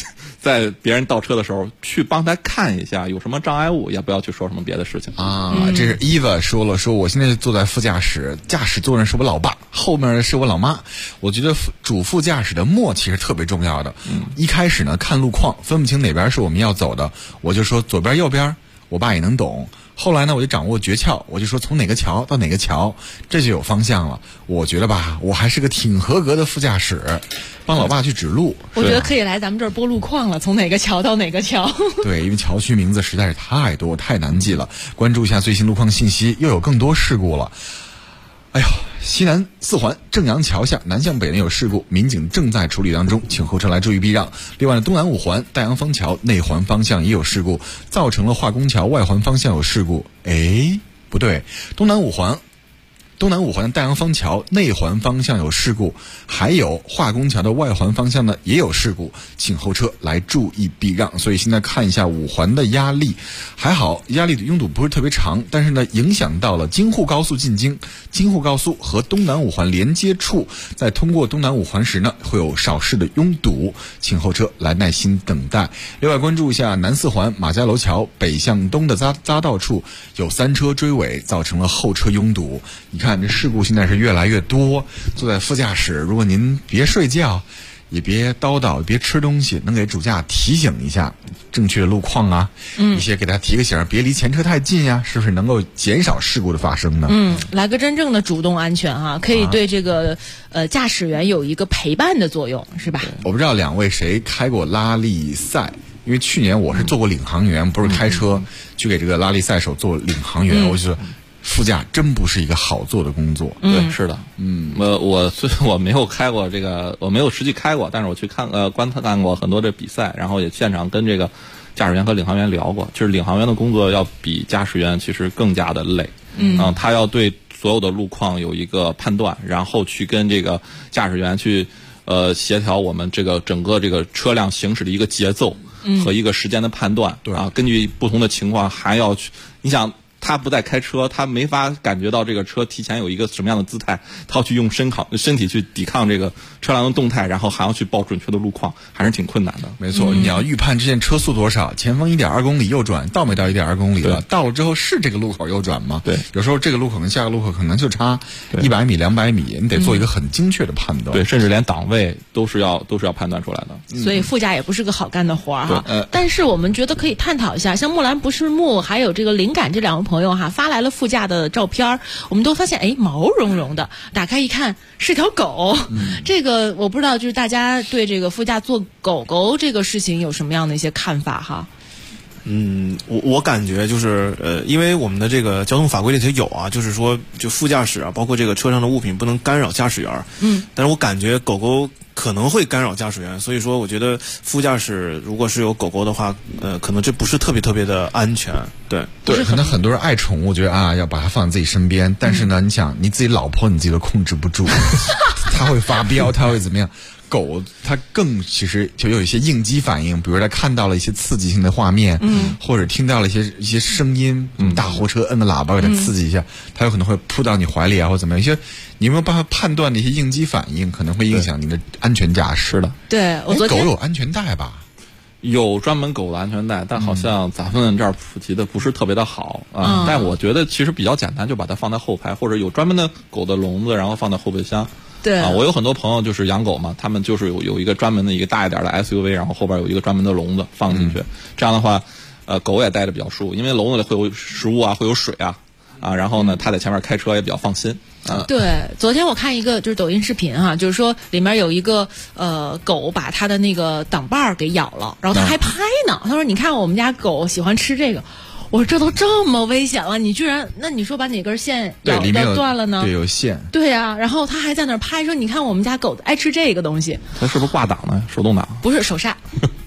在别人倒车的时候去帮他看一下有什么障碍物，也不要去说什么别的事情啊。这是 Eva 说了，说我现在坐在副驾驶，驾驶座上是我老爸，后面是我老妈。我觉得主副驾驶的默契是特别重要的。一开始呢看路况分不清哪边是我们要走的，我就说左边右边，我爸也能懂。后来呢我就掌握诀窍，我就说从哪个桥到哪个桥，这就有方向了。我觉得吧，我还是个挺合格的副驾驶，帮老爸去指路。 我觉得可以来咱们这儿播路况了，从哪个桥到哪个桥。 对，因为桥区名字实在是太多太难记了。关注一下最新路况信息，又有更多事故了。哎呦，西南四环正阳桥下南向北呢有事故，民警正在处理当中，请后车来注意避让。另外呢，东南五环大阳坊桥内环方向也有事故，造成了化工桥外环方向有事故。不对，东南五环大阳坊桥内环方向有事故，还有化工桥的外环方向呢也有事故，请后车来注意避让。所以现在看一下五环的压力，还好压力的拥堵不是特别长，但是呢影响到了京沪高速进京，京沪高速和东南五环连接处，在通过东南五环时呢会有少数的拥堵，请后车来耐心等待。另外关注一下南四环马家楼桥北向东的匝道处有3车追尾，造成了后车拥堵。你看这事故现在是越来越多，坐在副驾驶，如果您别睡觉，也别叨叨，别吃东西，能给主驾提醒一下正确的路况啊，一些给他提个醒，别离前车太近呀，是不是能够减少事故的发生呢？ 来个真正的主动安全啊，可以对这个驾驶员有一个陪伴的作用，是吧？ 我不知道两位谁开过拉力赛，因为去年我是做过领航员，不是开车去给这个拉力赛手做领航员，我觉得副驾真不是一个好做的工作。 对，是的。我没有开过这个，我没有实际开过，但是我去观看过很多的比赛，然后也现场跟这个驾驶员和领航员聊过。就是领航员的工作要比驾驶员其实更加的累。他要对所有的路况有一个判断，然后去跟这个驾驶员去协调我们这个整个这个车辆行驶的一个节奏和一个时间的判断。对啊，根据不同的情况还要去，你想。他不在开车，他没法感觉到这个车提前有一个什么样的姿态，他要去用身体去抵抗这个车辆的动态，然后还要去报准确的路况，还是挺困难的。 没错，你要预判这件车速多少，前方1.2公里右转，到没到1.2公里了？到了之后是这个路口右转吗？ 对， 有时候这个路口跟下个路口可能就差100米、200米，你得做一个很精确的判断。 对，甚至连档位都是要判断出来的。 所以副驾也不是个好干的活儿哈。但是我们觉得可以探讨一下，像木兰不是木，还有这个灵感这两位朋友哈发来了副驾的照片，我们都发现毛茸茸的，打开一看是条狗。这个我不知道，就是大家对这个副驾做狗狗这个事情有什么样的一些看法哈？ 我感觉就是因为我们的这个交通法规里头有啊，就是说就副驾驶啊，包括这个车上的物品不能干扰驾驶员。但是我感觉狗狗可能会干扰驾驶员，所以说我觉得副驾驶如果是有狗狗的话，可能这不是特别的安全。对， 可能很多人爱宠物，觉得要把它放在自己身边，但是呢，你想你自己老婆你自己都控制不住，它会发飙，它会怎么样？狗它更其实就有一些应激反应，比如它看到了一些刺激性的画面，或者听到了一些声音，大货车摁个喇叭给它刺激一下，它有可能会扑到你怀里啊，或怎么样。一些你有没有办法判断的一些应激反应，可能会影响你的安全驾驶的。 对， 狗有安全带吧？ 有专门狗的安全带，但好像咱们这儿普及的不是特别的好啊。但我觉得其实比较简单，就把它放在后排，或者有专门的狗的笼子，然后放在后备箱。 对啊，我有很多朋友就是养狗嘛，他们就是有一个专门的一个大一点的 SUV， 然后后边有一个专门的笼子放进去。这样的话，狗也待着比较舒服，因为笼子里会有食物啊，会有水啊，然后呢，他在前面开车也比较放心。 对，昨天我看一个就是抖音视频哈，就是说里面有一个狗把它的那个挡把给咬了，然后他还拍呢，他说你看我们家狗喜欢吃这个。我说这都这么危险了，你居然，那你说把哪根线咬断了呢？ 对，有线。 对啊，然后他还在那儿拍说，你看我们家狗爱吃这个东西。 它是不是挂档呢？手动挡？ 不是，手刹。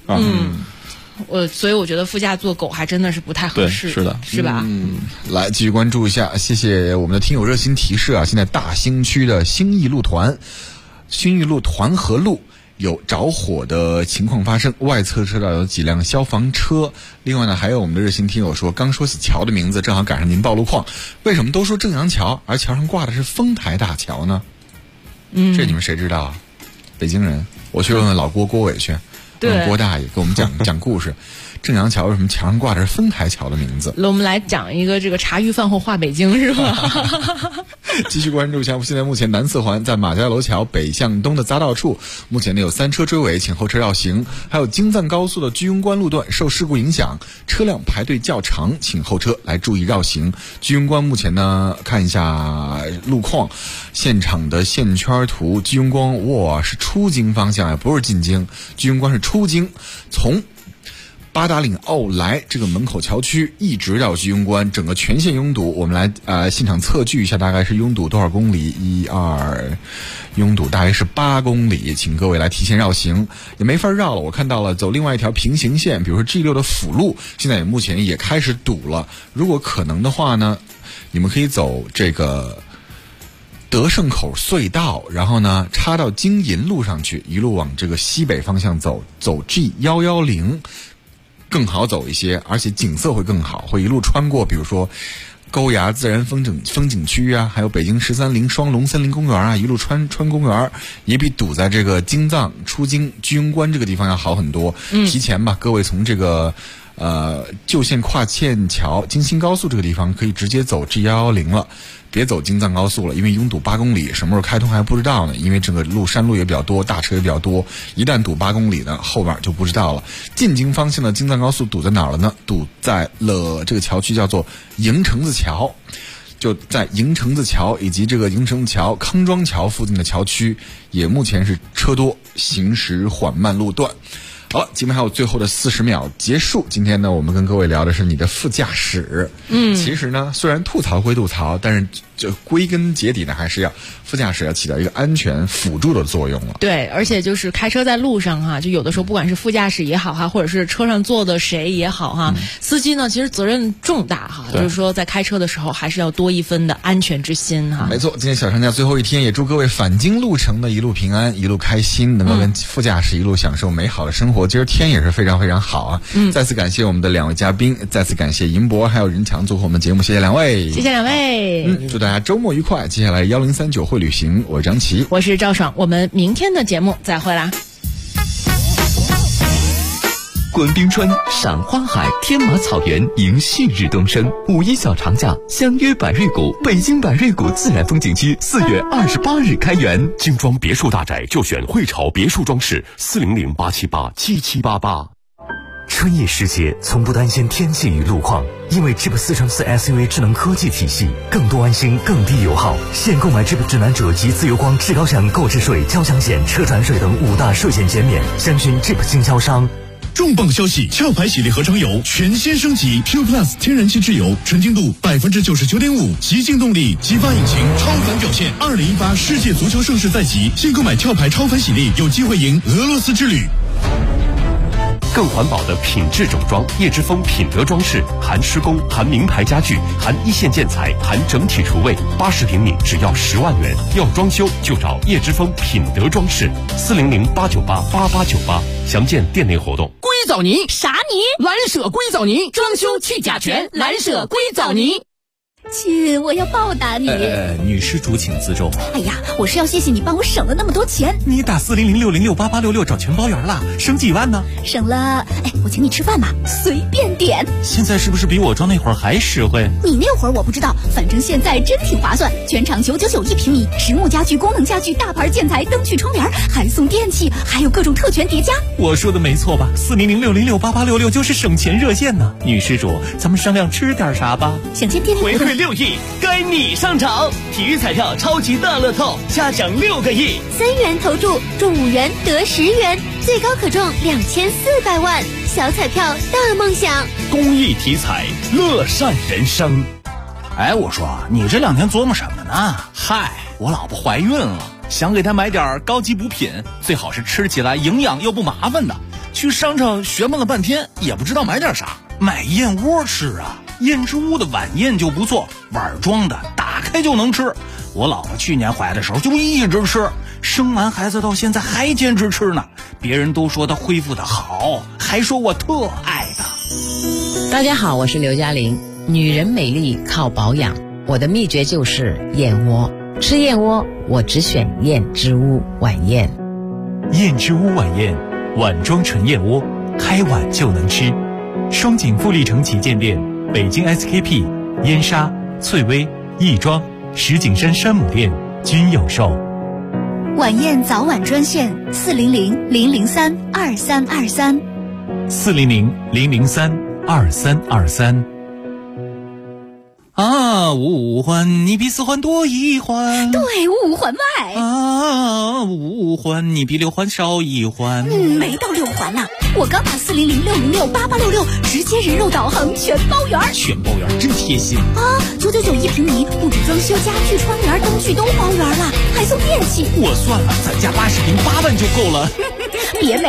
所以我觉得副驾做狗还真的是不太合适。 是的， 是吧？ 来继续关注一下，谢谢我们的听友热心提示啊！现在大兴区的兴义路团河路有着火的情况发生，外侧车道有几辆消防车。另外呢，还有我们的热心听友说，刚说起桥的名字，正好赶上您报路况。为什么都说正阳桥，而桥上挂的是丰台大桥呢？这你们谁知道啊？北京人，我去问问老郭伟去。 对， 郭大爷给我们讲故事。正阳桥为什么墙上挂着丰台桥的名字？ 我们来讲一个这个茶余饭后话北京是吧？ 继续关注一下，现在目前南四环在马家楼桥北向东的匝道处，目前呢有3车追尾，请后车绕行；还有京藏高速的居庸关路段受事故影响，车辆排队较长，请后车来注意绕行。居庸关目前呢，看一下路况，现场的线圈图，居庸关哇是出京方向啊，不是进京，居庸关是出京，从八达岭奥莱这个门口桥区一直到居庸关，整个全线拥堵。我们来现场测距一下，大概是拥堵多少公里拥堵大约是8公里，请各位来提前绕行，也没法绕了。我看到了走另外一条平行线，比如说 G6 的辅路，现在目前也开始堵了。如果可能的话呢，你们可以走这个德胜口隧道，然后呢插到京银路上去，一路往这个西北方向走 G110。更好走一些，而且景色会更好，会一路穿过比如说沟崖自然风景区啊，还有北京13陵双龙森林公园啊，一路穿公园，也比堵在这个京藏出京居庸关这个地方要好很多。提前吧，各位从这个旧线跨线桥京新高速这个地方可以直接走 G110了，别走京藏高速了，因为拥堵8公里，什么时候开通还不知道呢，因为整个山路也比较多，大车也比较多，一旦堵8公里呢，后边就不知道了。进京方向的京藏高速堵在哪儿了呢？堵在了这个桥区叫做营城子桥，就在营城子桥以及这个营城子桥康庄桥附近的桥区，也目前是车多，行驶缓慢路段。好了，基本还有最后的40秒结束。今天呢，我们跟各位聊的是你的副驾驶。其实呢，虽然吐槽归吐槽，但是这归根结底呢，还是要副驾驶要起到一个安全辅助的作用了。 对，而且就是开车在路上哈，就有的时候不管是副驾驶也好哈，或者是车上坐的谁也好哈，司机呢其实责任重大哈，就是说在开车的时候还是要多一分的安全之心哈。 没错，今天小长假最后一天，也祝各位返京路程的一路平安，一路开心，能够跟副驾驶一路享受美好的生活。今儿天也是非常非常好啊！再次感谢我们的2位嘉宾，再次感谢银博还有任强做客我们节目，谢谢2位， 谢谢2位。 祝大家周末愉快。接下来1039会旅行，我是张琪， 我是赵爽，我们明天的节目再会啦。 观冰川、赏花海、天马草原，迎旭日东升。5·1小长假，相约百瑞谷，北京百瑞谷自然风景区4月28日开园。 精装别墅大宅就选汇潮别墅装饰，400-878-7788。 春夜时节，从不担心天气与路况，因为 Jeep 4×4 SUV 智能科技体系，更多安心，更低油耗。现购买 Jeep 智囊者及自由光至高享购置税、交强险、车船税等5大税险减免，详询 Jeep 经销商。 重磅消息！壳牌洗涤合成油全新升级 Pure Plus 天然气质油，纯净度99.5%，极净动力，激发引擎，超凡表现。2018世界足球盛世在即，现购买壳牌超凡洗涤，有机会赢俄罗斯之旅。 更环保的品质整装，叶之峰品德装饰，含施工，含名牌家具，含一线建材，含整体厨卫，80平米只要10万元。要装修就找叶之峰品德装饰，400-898-8898，详见店内活动。 硅藻泥啥泥？蓝舍硅藻泥，装修去甲醛，蓝舍硅藻泥。 亲，我要报答你。 女施主请自重。 哎呀，我是要谢谢你帮我省了那么多钱。 你打400-606-8866找全包圆了，省几万呢？ 省了，我请你吃饭吧，随便点。 现在是不是比我装那会儿还实惠？ 你那会儿我不知道，反正现在真挺划算，全场999一平米，实木家具、功能家具、大牌建材、灯具、窗帘，还送电器，还有各种特权叠加。 我说的没错吧？400-606-8866就是省钱热线呢。女施主，咱们商量吃点啥吧？ 想见店内回馈6亿，该你上场！体育彩票超级大乐透，下奖6个亿 ，3元投注，中5元得10元，最高可中2400万。小彩票大梦想， 公益体彩，乐善人生。 我说你这2天琢磨什么呢？嗨，我老婆怀孕了，想给她买点高级补品，最好是吃起来营养又不麻烦的。去商场学问了半天，也不知道买点啥，买燕窝吃啊。燕之屋的晚宴就不错，碗装的，打开就能吃。我老婆去年怀的时候就一直吃，生完孩子到现在还坚持吃呢。别人都说她恢复的好，还说我特爱她。 大家好，我是刘嘉玲。女人美丽靠保养，我的秘诀就是燕窝。吃燕窝，我只选燕之屋晚宴。 燕之屋晚宴， 碗装纯燕窝，开碗就能吃。双井富力城旗舰店、北京 SKP、燕莎、翠微、亦庄、石景山山姆店均有售。 晚宴早晚专线400-003-2323。 400-003-2323。啊，五环你比四环多一环， 对，五环外啊，五环你比六环少一环。 没到六环呢，我刚打400-606-8866，直接人肉导航全包圆。 全包圆真贴心啊！999一平米，布置装修、家具、窗帘、灯具都包圆了，还送电器。 我算了，咱家80平8万就够了。 别美。